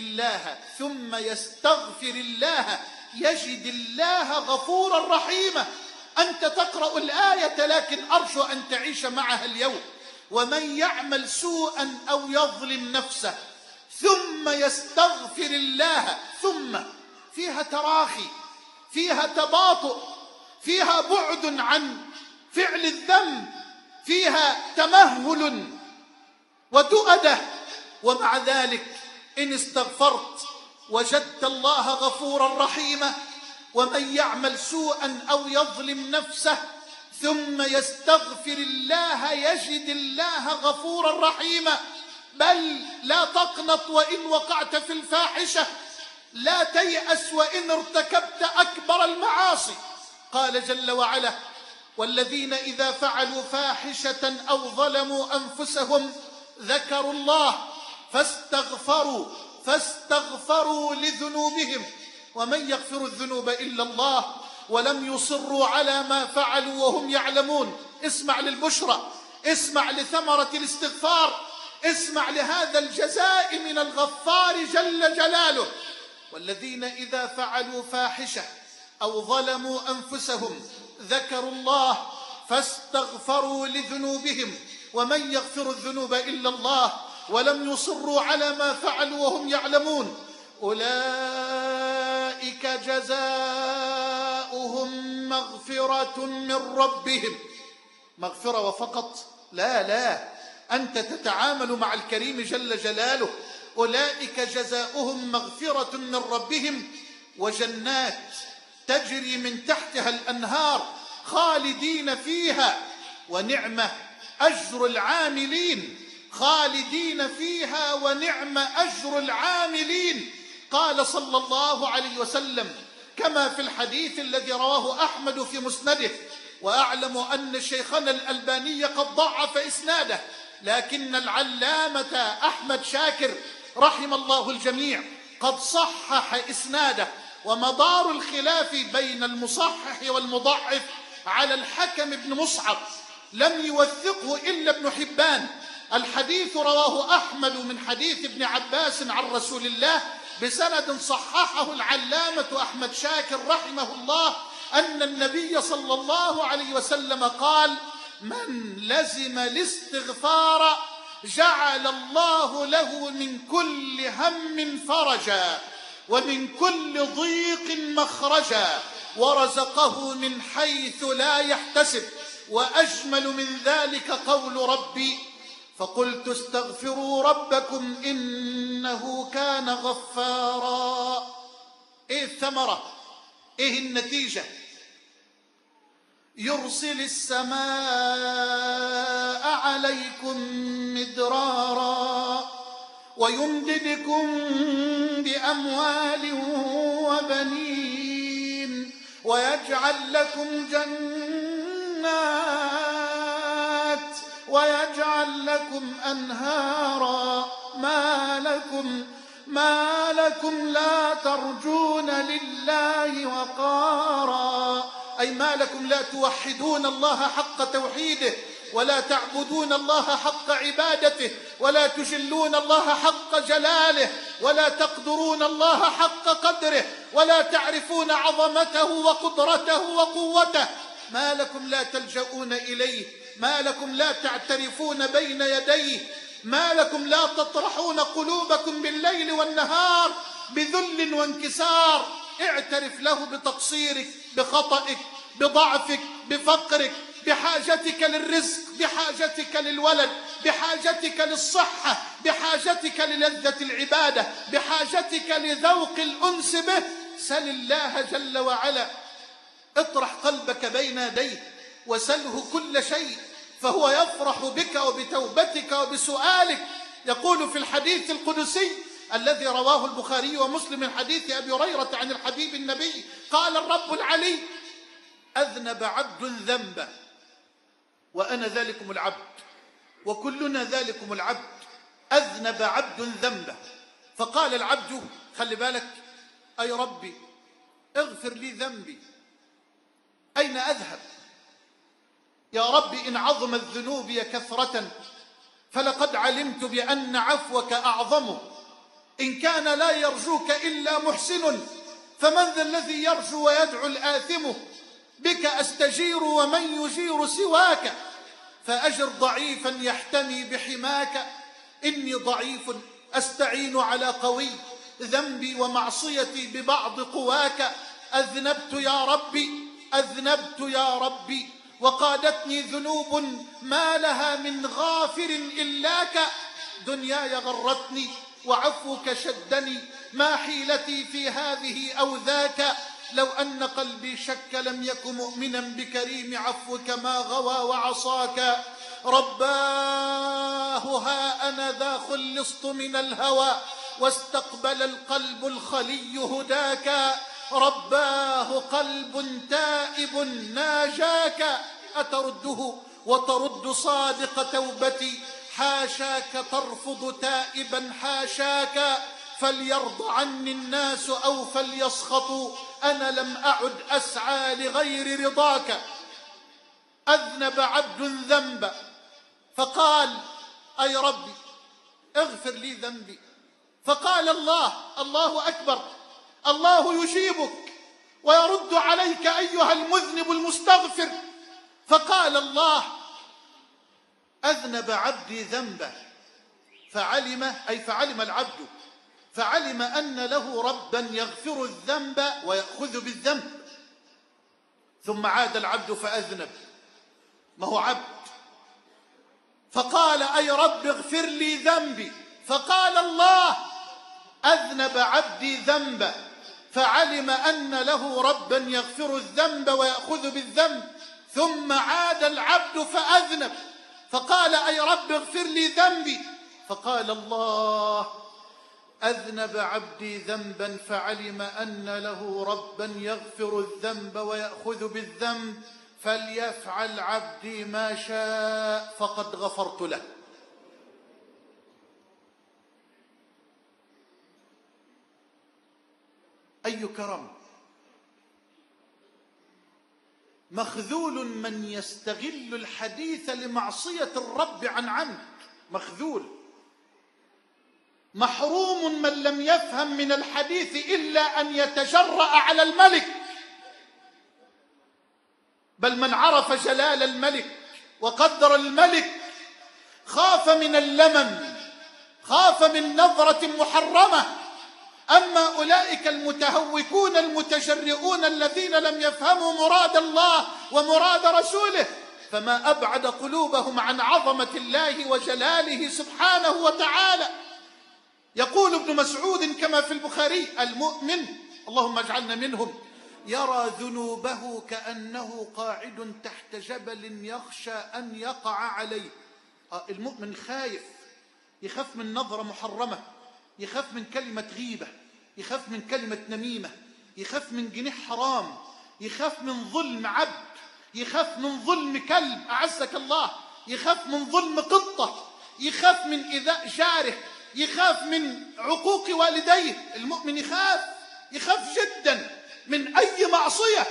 الله يجد الله غفورا رحيما. أنت تقرأ الآية، لكن أرجو أن تعيش معها اليوم. ومن يعمل سوءا أو يظلم نفسه ثم يستغفر الله، ثم فيها تراخي، فيها تباطؤ، فيها بعد عن فعل الذنب، فيها تمهل ودؤدة. ومع ذلك إن استغفرت وجدت الله غفورا رحيما. ومن يعمل سوءا أو يظلم نفسه ثم يستغفر الله يجد الله غفورا رحيما. بل لا تقنط وإن وقعت في الفاحشة، لا تيأس وإن ارتكبت أكبر المعاصي. قال جل وعلا: والذين إذا فعلوا فاحشة أو ظلموا أنفسهم ذكروا الله فاستغفروا لذنوبهم ومن يغفر الذنوب إلا الله ولم يصروا على ما فعلوا وهم يعلمون. اسمع للبشرى، اسمع لثمرة الاستغفار، اسمع لهذا الجزاء من الغفار جل جلاله. والذين إذا فعلوا فاحشة أو ظلموا أنفسهم ذكروا الله فاستغفروا لذنوبهم ومن يغفر الذنوب إلا الله ولم يصروا على ما فعلوا وهم يعلمون أولئك جزاؤهم مغفرة من ربهم. مغفرة وفقط؟ لا، أنت تتعامل مع الكريم جل جلاله. أولئك جزاؤهم مغفرة من ربهم وجنات تجري من تحتها الأنهار خالدين فيها ونعم أجر العاملين. خالدين فيها ونعم أجر العاملين. قال صلى الله عليه وسلم كما في الحديث الذي رواه أحمد في مسنده، وأعلم أن شيخنا الألباني قد ضعف إسناده، لكن العلامة أحمد شاكر رحم الله الجميع قد صحح إسناده. ومدار الخلاف بين المصحح والمضعف على الحكم بن مصعب، لم يوثقه إلا ابن حبان. الحديث رواه أحمد من حديث ابن عباس عن رسول الله بسند صححه العلامة أحمد شاكر رحمه الله أن النبي صلى الله عليه وسلم قال: من لزم الاستغفار جعل الله له من كل هم فرجا ومن كل ضيق مخرجا ورزقه من حيث لا يحتسب. وأجمل من ذلك قول ربي: فقلت استغفروا ربكم إنه كان غفارا. إيه الثمرة؟ إيه النتيجة؟ يرسل السماء عليكم مدرارا ويمددكم بأموال وبنين ويجعل لكم جنات ويجعل لكم أنهارا. ما لكم لا ترجون لله وقارا، أي ما لكم لا توحدون الله حق توحيده ولا تعبدون الله حق عبادته ولا تجلون الله حق جلاله ولا تقدرون الله حق قدره ولا تعرفون عظمته وقدرته وقوته. ما لكم لا تلجؤون إليه، ما لكم لا تعترفون بين يديه، ما لكم لا تطرحون قلوبكم بالليل والنهار بذل وانكسار. اعترف له بتقصيرك، بخطئك، بضعفك، بفقرك، بحاجتك للرزق، بحاجتك للولد، بحاجتك للصحة، بحاجتك للذة العبادة، بحاجتك لذوق الأنس به. سل الله جل وعلا، اطرح قلبك بين يديه وسله كل شيء، فهو يفرح بك وبتوبتك وبسؤالك. يقول في الحديث القدسي الذي رواه البخاري ومسلم من حديث أبي هريرة عن الحبيب النبي قال الرب العلي: أذنب عبد ذنبا وأنا ذلكم العبد وكلنا ذلكم العبد. أذنب عبد ذنبا، فقال العبد: خلي بالك، أي ربي اغفر لي ذنبي، أين أذهب؟ يا ربي إن عظمت ذنوبي كثرة فلقد علمت بأن عفوك أعظم. إن كان لا يرجوك إلا محسن فمن ذا الذي يرجو ويدعو الآثم؟ بك أستجير ومن يجير سواك، فأجر ضعيفا يحتمي بحماك. إني ضعيف أستعين على قوي ذنبي ومعصيتي ببعض قواك. أذنبت يا ربي، أذنبت يا ربي، وقادتني ذنوب ما لها من غافر إلاك. دنياي غرتني وعفوك شدني، ما حيلتي في هذه أو ذاك. لو أن قلبي شك لم يك مؤمنا بكريم عفوك ما غوى وعصاك. رباه ها أنا ذا خلصت من الهوى، واستقبل القلب الخلي هداك. رباه قلب تائب ناجاك، أترده وترد صادق توبتي. حاشاك ترفض تائبا حاشاك. فليرضى عني الناس أو فليسخطوا، أنا لم أعد أسعى لغير رضاك. أذنب عبد ذنبا فقال أي ربي اغفر لي ذنبي، فقال الله: الله أكبر، الله يجيبك ويرد عليك أيها المذنب المستغفر. فقال الله: أذنب عبدي ذنبا فعلم العبد، فعلم أن له ربا يغفر الذنب ويأخذ بالذنب. ثم عاد العبد فأذنب، ما هو عبد، فقال أي رب اغفر لي ذنبي. فقال الله: أذنب عبدي ذنبا فعلم أن له ربا يغفر الذنب ويأخذ بالذنب. ثم عاد العبد فأذنب، فقال أي رب اغفر لي ذنبي. فقال الله: أذنب عبدي ذنبا فعلم أن له ربا يغفر الذنب ويأخذ بالذنب، فليفعل عبدي ما شاء فقد غفرت له. أي كرم! مخذول من يستغل الحديث لمعصية الرب عن عمد، مخذول. محروم من لم يفهم من الحديث إلا أن يتجرأ على الملك، بل من عرف جلال الملك وقدر الملك خاف من اللمم، خاف من نظرة محرمة. أما أولئك المتهوكون المتجرئون الذين لم يفهموا مراد الله ومراد رسوله، فما أبعد قلوبهم عن عظمة الله وجلاله سبحانه وتعالى. يقول ابن مسعود كما في البخاري: المؤمن، اللهم اجعلنا منهم، يرى ذنوبه كأنه قاعد تحت جبل يخشى أن يقع عليه. المؤمن خايف، يخاف من نظرة محرمة، يخاف من كلمة غيبة، يخاف من كلمة نميمة، يخاف من جنيح حرام، يخاف من ظلم عبد، يخاف من ظلم كلب أعزك الله، يخاف من ظلم قطة، يخاف من إيذاء جاره، يخاف من عقوق والديه. المؤمن يخاف جدا من أي معصية،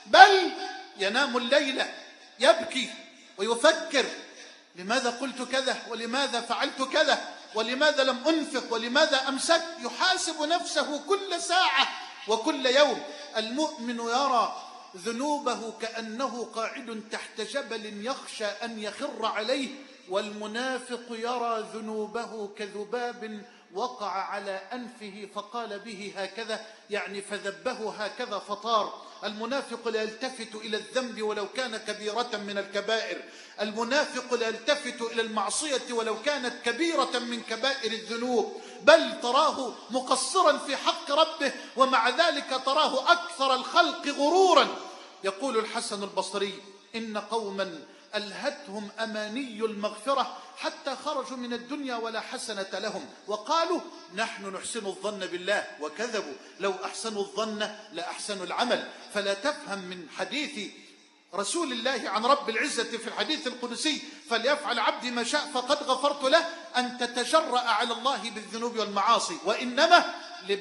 بل ينام الليلة يبكي ويفكر: لماذا قلت كذا، ولماذا فعلت كذا، ولماذا لم أنفق، ولماذا أمسك. يحاسب نفسه كل ساعة وكل يوم. المؤمن يرى ذنوبه كأنه قاعد تحت جبل يخشى أن يخر عليه، والمنافق يرى ذنوبه كذباب وقع على أنفه فقال به هكذا، يعني فذبه هكذا فطار. المنافق لا يلتفت إلى الذنب ولو كان كبيرة من الكبائر، المنافق لا يلتفت إلى المعصية ولو كانت كبيرة من كبائر الذنوب، بل تراه مقصرا في حق ربه، ومع ذلك تراه أكثر الخلق غرورا. يقول الحسن البصري: إن قوما ألهتهم أماني المغفرة حتى خرجوا من الدنيا ولا حسنة لهم، وقالوا نحن نحسن الظن بالله، وكذبوا، لو أحسنوا الظن لأحسنوا العمل. فلا تفهم من حديث رسول الله عن رب العزة في الحديث القدسي: فليفعل عبدي ما شاء فقد غفرت له، أن تتجرأ على الله بالذنوب والمعاصي، وإنما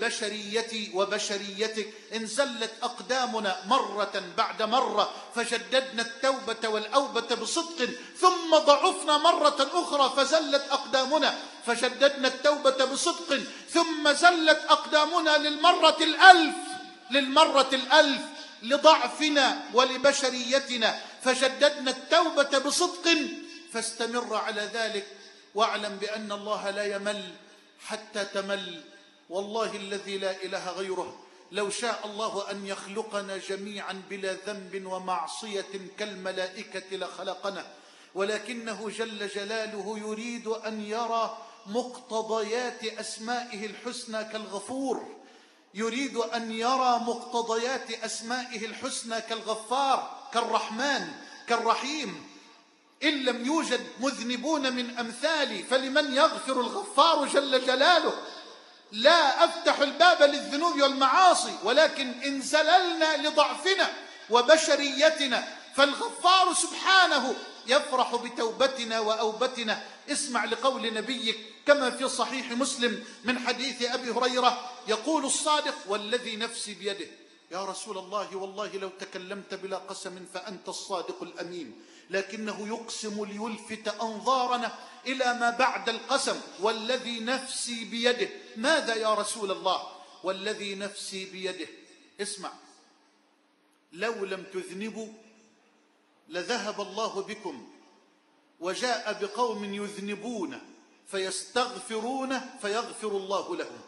لبشريتي وبشريتك إن زلت أقدامنا مرة بعد مرة فجددنا التوبة والأوبة بصدق، ثم ضعفنا مرة أخرى فزلت أقدامنا فجددنا التوبة بصدق، ثم زلت أقدامنا للمرة الألف لضعفنا ولبشريتنا فجددنا التوبة بصدق. فاستمر على ذلك واعلم بأن الله لا يمل، حتى تمل. والله الذي لا إله غيره لو شاء الله أن يخلقنا جميعا بلا ذنب ومعصية كالملائكة لخلقنا، ولكنه جل جلاله يريد أن يرى مقتضيات أسمائه الحسنى كالغفور، يريد أن يرى مقتضيات أسمائه الحسنى كالغفار، كالرحمن، كالرحيم. إن لم يوجد مذنبون من أمثالي فلمن يغفر الغفار جل جلاله. لا أفتح الباب للذنوب والمعاصي، ولكن إن زللنا لضعفنا وبشريتنا فالغفار سبحانه يفرح بتوبتنا وأوبتنا. اسمع لقول نبيك كما في صحيح مسلم من حديث أبي هريرة، يقول الصادق: والذي نفسي بيده. يا رسول الله، والله لو تكلمت بلا قسم فأنت الصادق الأمين، لكنه يقسم ليلفت أنظارنا إلى ما بعد القسم. والذي نفسي بيده. ماذا يا رسول الله؟ والذي نفسي بيده. اسمع: لو لم تذنبوا لذهب الله بكم وجاء بقوم يذنبون فيستغفرون فيغفر الله لهم.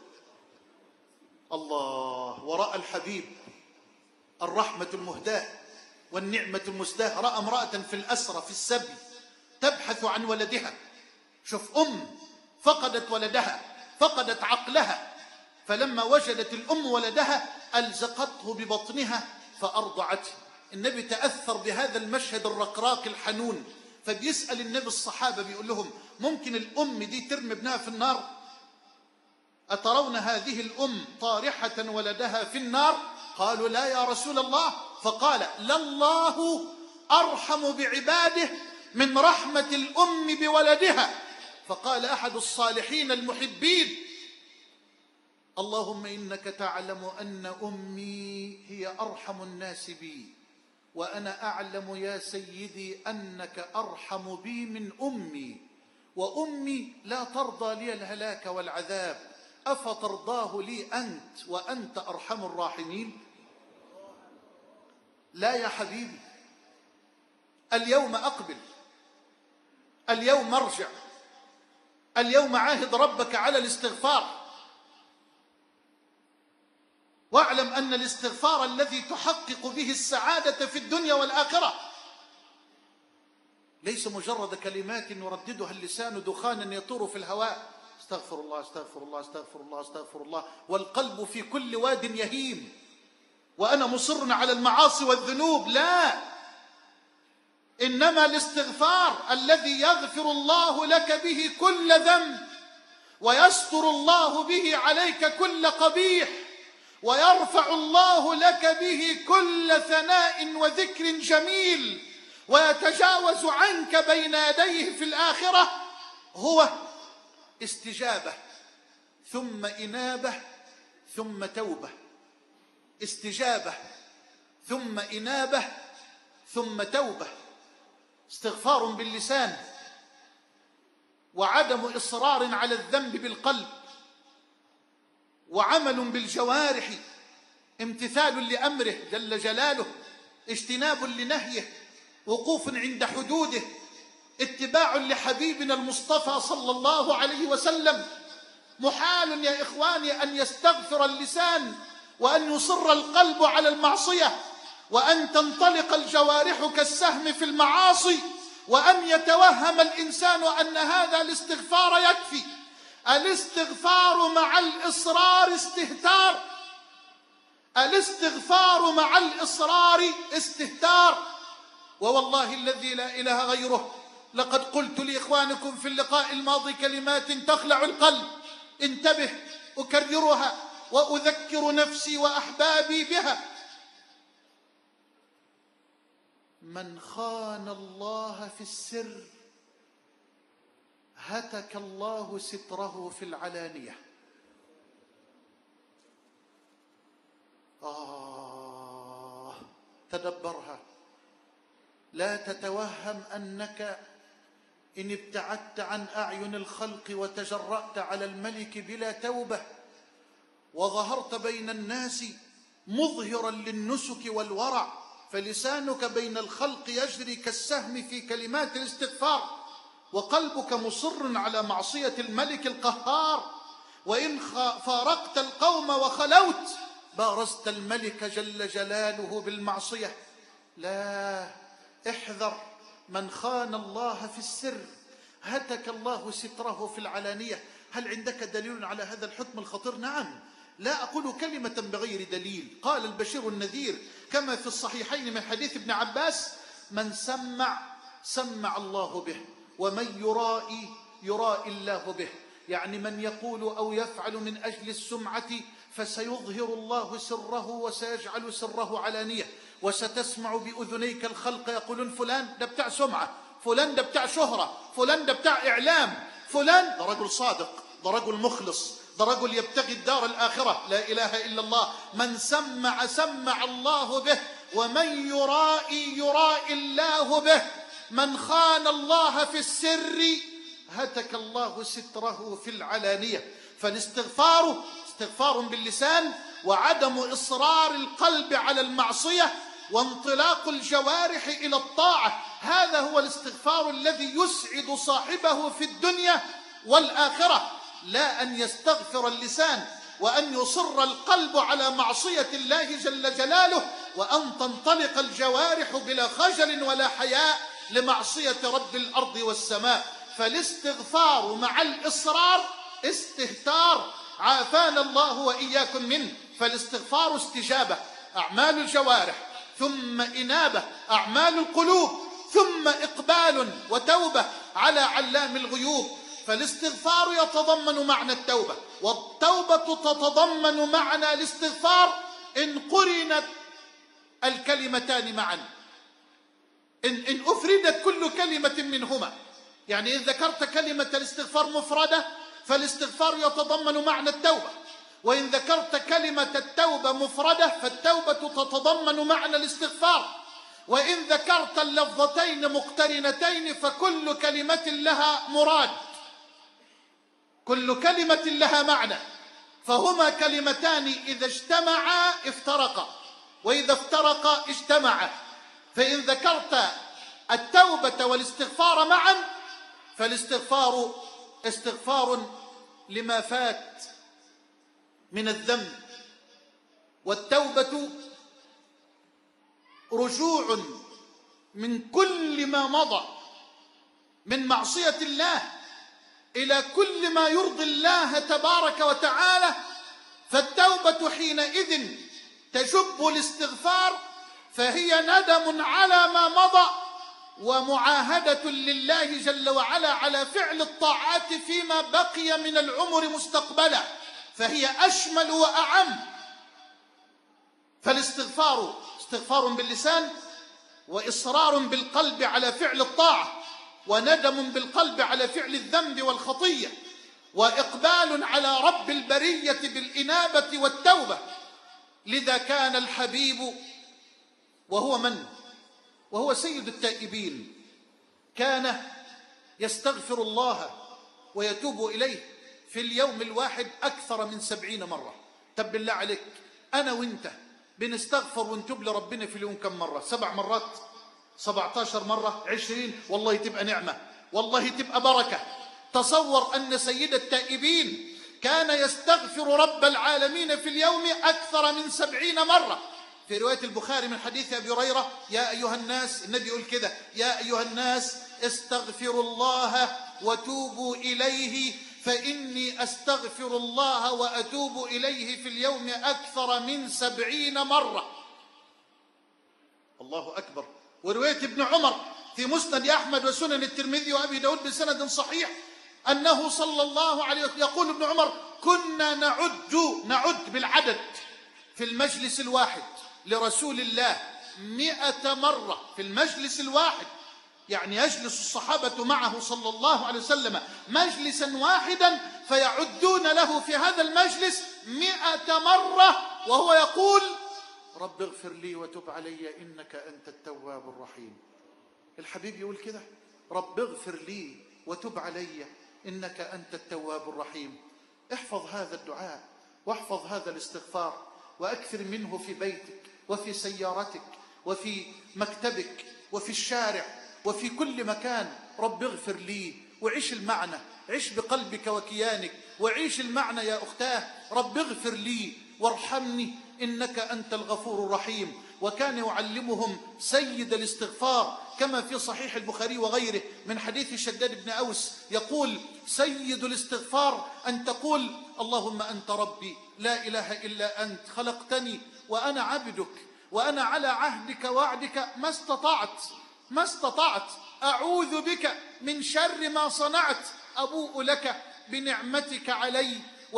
الله! ورأى الحبيب الرحمة المهداة والنعمة المسداة، رأى امرأة في الأسرى في السبي تبحث عن ولدها. شوف، فقدت ولدها، فقدت عقلها، فلما وجدت الأم ولدها ألزقته ببطنها فأرضعته. النبي تأثر بهذا المشهد الرقراق الحنون، فبيسأل النبي الصحابة بيقول لهم: ممكن الأم دي ترمي ابنها في النار؟ أترون هذه الأم طارحة ولدها في النار؟ قالوا: لا يا رسول الله. فقال: لله أرحم بعباده من رحمة الأم بولدها. فقال أحد الصالحين المحبين: اللهم إنك تعلم أن أمي هي أرحم الناس بي، وأنا أعلم يا سيدي أنك أرحم بي من أمي، وأمي لا ترضى لي الهلاك والعذاب، أفترضاه لي أنت وأنت أرحم الراحمين؟ لا يا حبيبي، اليوم أقبل، اليوم ارجع، اليوم عاهد ربك على الاستغفار، واعلم أن الاستغفار الذي تحقق به السعادة في الدنيا والآخرة ليس مجرد كلمات يرددها اللسان دخانا يطور في الهواء: استغفر الله استغفر الله استغفر الله استغفر الله، والقلب في كل واد يهيم وأنا مصر على المعاصي والذنوب. لا، إنما الاستغفار الذي يغفر الله لك به كل ذنب، ويستر الله به عليك كل قبيح، ويرفع الله لك به كل ثناء وذكر جميل، ويتجاوز عنك بين يديه في الآخرة، هو استجابة ثم إنابة ثم توبة، استجابة ثم إنابة ثم توبة. استغفار باللسان، وعدم إصرار على الذنب بالقلب، وعمل بالجوارح، امتثال لأمره جل جلاله، اجتناب لنهيه، وقوف عند حدوده، اتباع لحبيبنا المصطفى صلى الله عليه وسلم. محال يا إخواني أن يستغفر اللسان وأن يصر القلب على المعصية، وأن تنطلق الجوارح كالسهم في المعاصي، وأن يتوهم الإنسان أن هذا الاستغفار يكفي. الاستغفار مع الإصرار استهتار، الاستغفار مع الإصرار استهتار. ووالله الذي لا إله غيره لقد قلت لإخوانكم في اللقاء الماضي كلمات تخلع القلب، انتبه، أكررها وأذكر نفسي وأحبابي بها: من خان الله في السر هتك الله ستره في العلانية. تدبرها. لا تتوهم أنك إن ابتعدت عن أعين الخلق وتجرأت على الملك بلا توبة وظهرت بين الناس مظهرا للنسك والورع، فلسانك بين الخلق يجري كالسهم في كلمات الاستغفار، وقلبك مصر على معصية الملك القهار، وإن فارقت القوم وخلوت بارزت الملك جل جلاله بالمعصية. لا، احذر من خان الله في السر هتك الله ستره في العلانية. هل عندك دليل على هذا الحكم الخطير؟ نعم، لا أقول كلمة بغير دليل. قال البشير النذير كما في الصحيحين من حديث ابن عباس: من سمع الله به، ومن يرائي الله به. يعني من يقول أو يفعل من أجل السمعة فسيظهر الله سره وسيجعل سره علانية، وستسمع بأذنيك الخلق يقولون فلان ده بتاع سمعة، فلان ده بتاع شهرة، فلان ده بتاع إعلام، فلان ده رجل صادق، ده رجل مخلص، ده رجل يبتغي الدار الآخرة. لا إله إلا الله. من سمع الله به، ومن يرائي الله به. من خان الله في السر هتك الله ستره في العلانية. فالاستغفار استغفار باللسان، وعدم إصرار القلب على المعصية، وانطلاق الجوارح إلى الطاعة. هذا هو الاستغفار الذي يسعد صاحبه في الدنيا والآخرة، لا أن يستغفر اللسان وأن يصر القلب على معصية الله جل جلاله، وأن تنطلق الجوارح بلا خجل ولا حياء لمعصية رب الأرض والسماء. فالاستغفار مع الإصرار استهتار، عافانا الله وإياكم منه. فالاستغفار استجابة، أعمال الجوارح، ثم إنابة، أعمال القلوب، ثم إقبال وتوبة على علام الغيوب. فالاستغفار يتضمن معنى التوبة، والتوبة تتضمن معنى الاستغفار إن قرنت الكلمتان معا، إن أفردت كل كلمة منهما. يعني إن ذكرت كلمة الاستغفار مفردة فالاستغفار يتضمن معنى التوبة، وإن ذكرت كلمة التوبة مفردة فالتوبة تتضمن معنى الاستغفار، وإن ذكرت اللفظتين مقترنتين فكل كلمة لها مراد، كل كلمة لها معنى. فهما كلمتان إذا اجتمعا افترقا، وإذا افترقا اجتمعا. فإن ذكرت التوبة والاستغفار معا فالاستغفار استغفار لما فات من الذنب، والتوبة رجوع من كل ما مضى من معصية الله إلى كل ما يرضي الله تبارك وتعالى. فالتوبة حينئذ تجب الاستغفار، فهي ندم على ما مضى ومعاهدة لله جل وعلا على فعل الطاعات فيما بقي من العمر مستقبلا، فهي أشمل وأعم. فالاستغفار استغفار باللسان، وإصرار بالقلب على فعل الطاعة، وندم بالقلب على فعل الذنب والخطية، وإقبال على رب البرية بالإنابة والتوبة. لذا كان الحبيب وهو من؟ وهو سيد التائبين، كان يستغفر الله ويتوب إليه في اليوم الواحد أكثر من 70 مرة. طب بالله عليك، أنا وإنت بنستغفر ونتوب لربنا في اليوم كم مرة؟ 7 مرات؟ 17 مرة؟ 20؟ والله تبقى نعمة، والله تبقى بركة. تصور أن سيد التائبين كان يستغفر رب العالمين في اليوم أكثر من 70 مرة. في رواية البخاري من حديث أبي هريرة: يا أيها الناس، النبي يقول كده: يا أيها الناس استغفروا الله وتوبوا إليه، فإني أستغفر الله وأتوب إليه في اليوم أكثر من 70 مرة. الله أكبر. ورواية ابن عمر في مسند أحمد وسنن الترمذي وأبي داود بسند صحيح أنه صلى الله عليه وسلم يقول ابن عمر: كنا نعد بالعدد في المجلس الواحد لرسول الله 100 مرة في المجلس الواحد. يعني يجلس الصحابة معه صلى الله عليه وسلم مجلسا واحدا فيعدون له في هذا المجلس 100 مرة وهو يقول: رب اغفر لي وتب علي إنك أنت التواب الرحيم. الحبيب يقول كده: رب اغفر لي وتب علي إنك أنت التواب الرحيم. احفظ هذا الدعاء واحفظ هذا الاستغفار، وأكثر منه في بيتك وفي سيارتك وفي مكتبك وفي الشارع وفي كل مكان. رب اغفر لي وعيش المعنى، عيش بقلبك وكيانك وعيش المعنى يا أختاه. رب اغفر لي وارحمني إنك أنت الغفور الرحيم. وكان يعلمهم سيد الاستغفار كما في صحيح البخاري وغيره من حديث شداد بن أوس يقول: سيد الاستغفار أن تقول: اللهم أنت ربي لا إله إلا أنت، خلقتني وأنا عبدك، وأنا على عهدك وعدك ما استطعت، أعوذ بك من شر ما صنعت، أبوء لك بنعمتك علي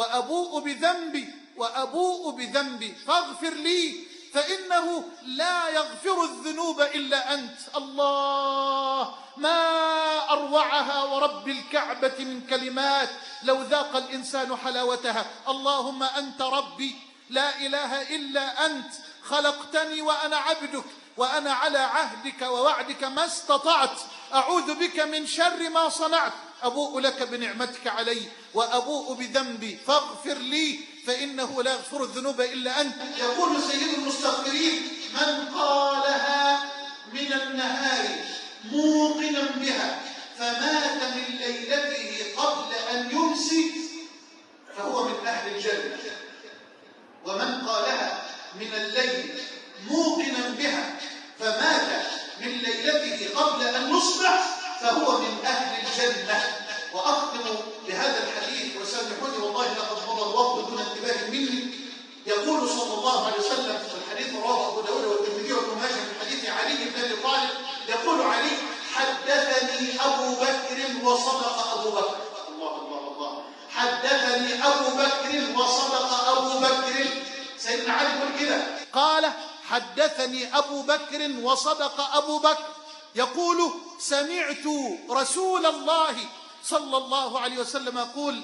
وأبوء بذنبي فاغفر لي فإنه لا يغفر الذنوب إلا أنت. الله، ما أروعها ورب الكعبة من كلمات لو ذاق الإنسان حلاوتها. اللهم أنت ربي لا إله إلا أنت، خلقتني وأنا عبدك، وأنا على عهدك ووعدك ما استطعت، أعوذ بك من شر ما صنعت، أبوء لك بنعمتك علي وأبوء بذنبي فاغفر لي فإنه لا يغفر الذنوب إلا أنت. يقول سيد المستغفرين: من قالها من النهار موقنا بها فمات من ليلته قبل أن يمسي فهو من أهل الجنة. ومن قالها من الليل موقنا بها فمات من ليلته قبل أن يصبح فهو من أهل الجنة. وأختم بهذا الحديث، وسامحوني والله لقد مضى الوقت دون انتباه مني. يقول صلى الله عليه وسلم في الحديث رواه أبو داود والترمذي وابن ماجه من حديث علي بن أبي طالب، يقول علي: حدثني أبو بكر وصدق أبو بكر. الله الله الله، حدثني أبو بكر وصدق أبو بكر. سيدنا علي يقول كده، قال: حدثني أبو بكر وصدق أبو بكر. يقول: سمعت رسول الله صلى الله عليه وسلم يقول: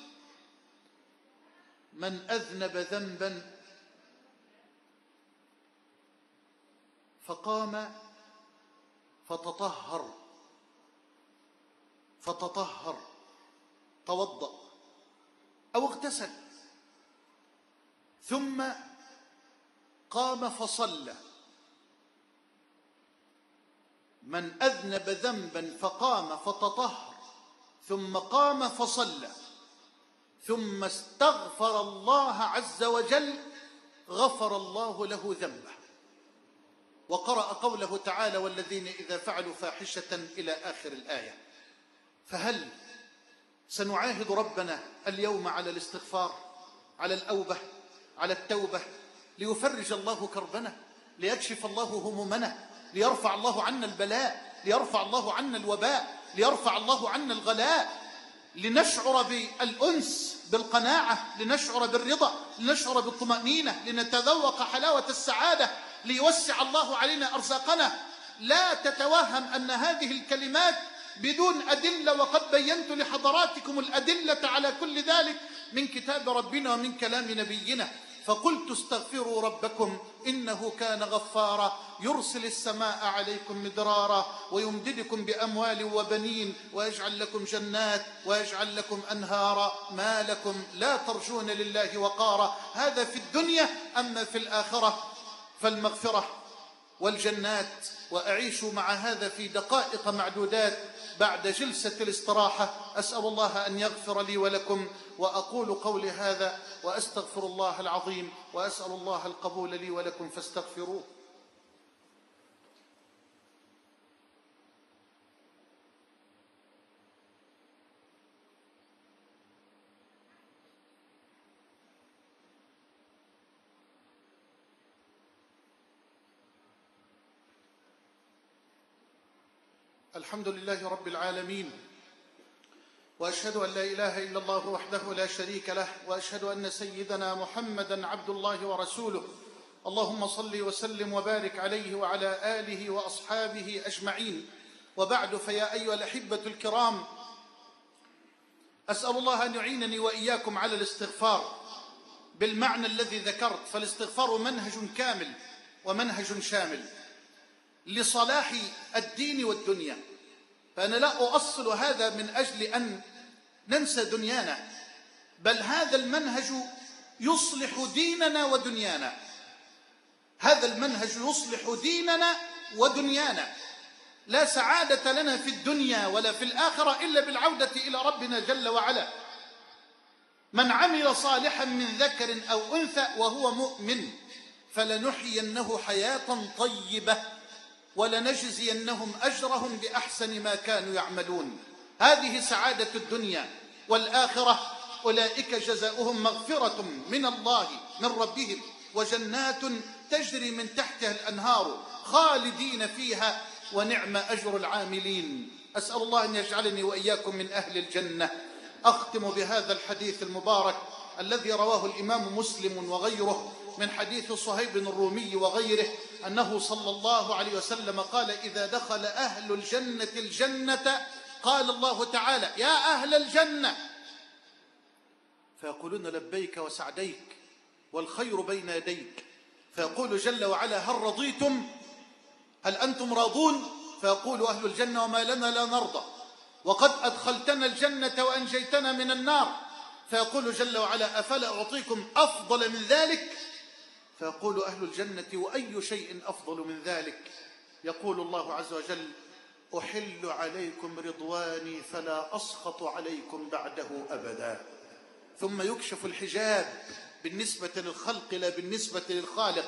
من أذنب ذنبا فقام فتطهر توضأ أو اغتسل ثم قام فصلى. من أذنب ذنبا فقام فتطهر ثم قام فصلى ثم استغفر الله عز وجل غفر الله له ذنبه. وقرأ قوله تعالى: والذين إذا فعلوا فاحشة إلى آخر الآية. فهل سنعاهد ربنا اليوم على الاستغفار، على الأوبة، على التوبة، ليفرج الله كربنا، ليكشف الله همومنا، ليرفع الله عنا البلاء، ليرفع الله عنا الوباء، ليرفع الله عنا الغلاء، لنشعر بالأنس بالقناعة، لنشعر بالرضا، لنشعر بالطمأنينة، لنتذوق حلاوة السعادة، ليوسع الله علينا أرزاقنا. لا تتوهم أن هذه الكلمات بدون أدلة، وقد بينت لحضراتكم الأدلة على كل ذلك من كتاب ربنا ومن كلام نبينا. فقلت: استغفروا ربكم إنه كان غفارا يرسل السماء عليكم مدرارا ويمددكم بأموال وبنين ويجعل لكم جنات ويجعل لكم أنهارا ما لكم لا ترجون لله وقارا. هذا في الدنيا، أما في الآخرة فالمغفرة والجنات. وأعيش مع هذا في دقائق معدودات بعد جلسة الاستراحة. أسأل الله أن يغفر لي ولكم، وأقول قولي هذا وأستغفر الله العظيم، وأسأل الله القبول لي ولكم فاستغفروه. الحمد لله رب العالمين، وأشهد أن لا إله إلا الله وحده لا شريك له، وأشهد أن سيدنا محمدًا عبد الله ورسوله. اللهم صل وسلم وبارك عليه وعلى آله وأصحابه أجمعين. وبعد، فيا أيها الأحبة الكرام، أسأل الله أن يعينني وإياكم على الاستغفار بالمعنى الذي ذكرت. فالاستغفار منهج كامل ومنهج شامل لصلاح الدين والدنيا. فأنا لا أؤصل هذا من أجل أن ننسى دنيانا، بل هذا المنهج يصلح ديننا ودنيانا. هذا المنهج يصلح ديننا ودنيانا. لا سعادة لنا في الدنيا ولا في الآخرة إلا بالعودة إلى ربنا جل وعلا. من عمل صالحا من ذكر أو أنثى وهو مؤمن فلنحيينه حياة طيبة ولنجزينهم أجرهم بأحسن ما كانوا يعملون. هذه سعادة الدنيا والآخرة. أولئك جزاؤهم مغفرة من الله من ربهم وجنات تجري من تحتها الأنهار خالدين فيها ونعم أجر العاملين. أسأل الله أن يجعلني وإياكم من أهل الجنة. أختم بهذا الحديث المبارك الذي رواه الإمام مسلم وغيره من حديث صهيب الرومي وغيره أنه صلى الله عليه وسلم قال: إذا دخل أهل الجنة الجنة قال الله تعالى: يا أهل الجنة، فيقولون: لبيك وسعديك والخير بين يديك. فيقول جل وعلا: هل رضيتم؟ هل أنتم راضون؟ فيقول أهل الجنة: وما لنا لا نرضى، وقد أدخلتنا الجنة وأنجيتنا من النار. فيقول جل وعلا: أفلا أعطيكم أفضل من ذلك؟ فيقول أهل الجنة: وأي شيء أفضل من ذلك؟ يقول الله عز وجل: أحل عليكم رضواني فلا أسخط عليكم بعده أبدا. ثم يكشف الحجاب بالنسبة للخلق لا بالنسبة للخالق،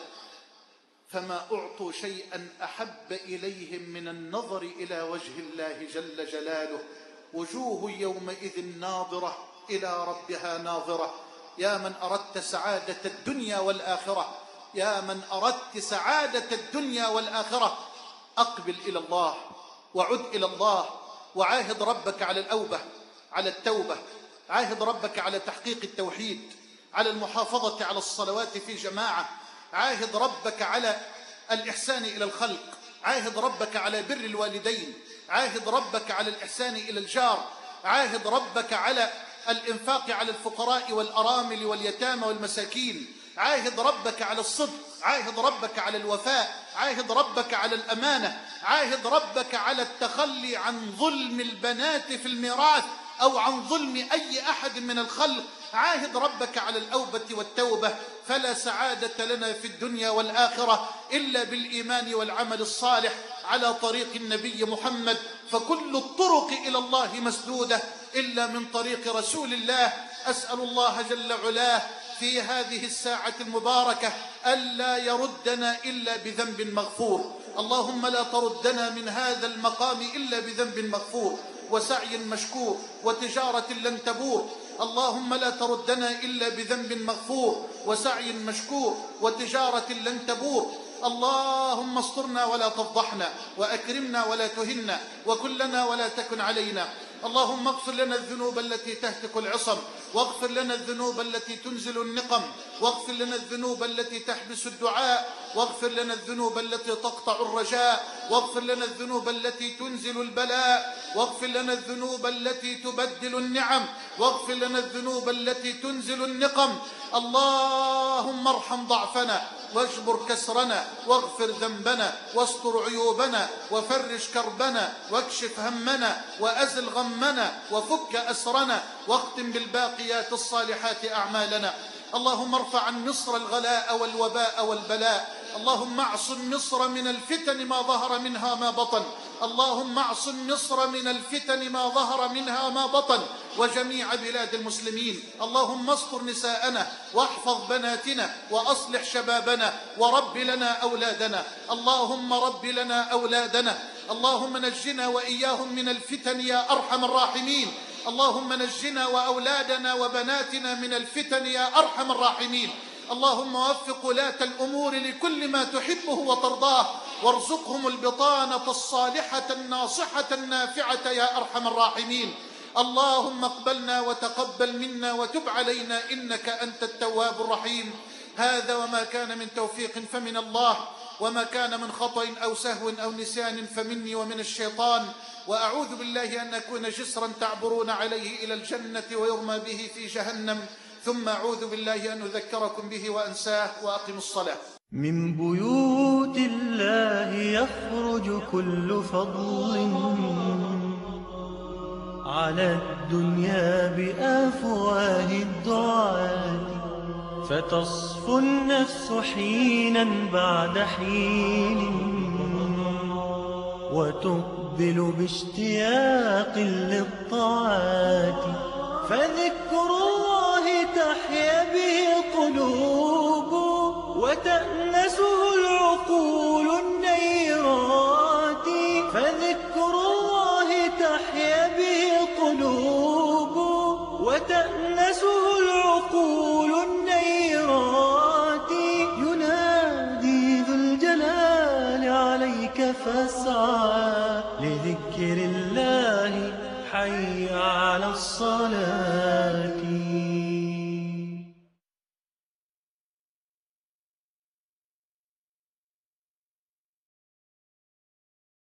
فما أعطوا شيئا أحب إليهم من النظر إلى وجه الله جل جلاله. وجوه يومئذ ناظرة إلى ربها ناظرة. يا من أردت سعادة الدنيا والآخرة، يا من أردت سعادة الدنيا والآخرة، أقبل إلى الله وعد إلى الله وعاهد ربك على الأوبة، على التوبة. عاهد ربك على تحقيق التوحيد، على المحافظة على الصلوات في جماعة. عاهد ربك على الإحسان إلى الخلق. عاهد ربك على بر الوالدين. عاهد ربك على الإحسان إلى الجار. عاهد ربك على الإنفاق على الفقراء والأرامل واليتامى والمساكين. عاهد ربك على الصدق. عاهد ربك على الوفاء. عاهد ربك على الأمانة. عاهد ربك على التخلي عن ظلم البنات في الميراث أو عن ظلم أي أحد من الخلق. عاهد ربك على الأوبة والتوبة. فلا سعادة لنا في الدنيا والآخرة إلا بالإيمان والعمل الصالح على طريق النبي محمد. فكل الطرق إلى الله مسدودة إلا من طريق رسول الله. أسأل الله جل علاه في هذه الساعة المباركة ألا يردنا إلا بذنب مغفور. اللهم لا تردنا من هذا المقام إلا بذنب مغفور وسعي مشكور وتجارة لن تبور. اللهم لا تردنا إلا بذنب مغفور وسعي مشكور وتجارة لن تبور. اللهم استرنا ولا تفضحنا وأكرمنا ولا تهنا وكلنا ولا تكن علينا. اللهم اغفر لنا الذنوب التي تهتك العصم، واغفر لنا الذنوب التي تنزل النقم، واغفر لنا الذنوب التي تحبس الدعاء، واغفر لنا الذنوب التي تقطع الرجاء، واغفر لنا الذنوب التي تنزل البلاء، واغفر لنا الذنوب التي تبدل النعم، واغفر لنا الذنوب التي تنزل النقم. اللهم ارحم ضعفنا واجبر كسرنا واغفر ذنبنا واستر عيوبنا وفرج كربنا واكشف همنا وأزل غمنا وفك أسرنا واختم بالباقيات الصالحات أعمالنا. اللهم ارفع عن مصر الغلاء والوباء والبلاء. اللهم اعصم مصر من الفتن ما ظهر منها ما بطن. اللهم اعصم مصر من الفتن ما ظهر منها ما بطن وجميع بلاد المسلمين. اللهم استر نساءنا واحفظ بناتنا وأصلح شبابنا ورب لنا أولادنا. اللهم رب لنا أولادنا. اللهم نجنا وإياهم من الفتن يا أرحم الراحمين. اللهم نجنا وأولادنا وبناتنا من الفتن يا أرحم الراحمين. اللهم وفق ولاة الأمور لكل ما تحبه وترضاه وارزقهم البطانة الصالحة الناصحة النافعة يا أرحم الراحمين. اللهم اقبلنا وتقبل منا وتب علينا إنك أنت التواب الرحيم. هذا وما كان من توفيق فمن الله، وما كان من خطأ أو سهو أو نسيان فمني ومن الشيطان. وأعوذ بالله أن أكون جسرا تعبرون عليه إلى الجنة ويرمى به في جهنم، ثم أعوذ بالله أن أذكركم به وأنساه. وأقم الصلاة. من بيوت الله يخرج كل فضل على الدنيا بأفواه الدعاة، فتصفو النفس حينا بعد حين وتقبل باشتياق للطاعات، فذكر الله تحيا به القلوب وتأنسه العقول النيرات، فذكر الله تحيا به القلوب وتأنسه العقول النيرات، ينادي ذو الجلال عليك فاسعى لذكر الله، حي على الصلاة.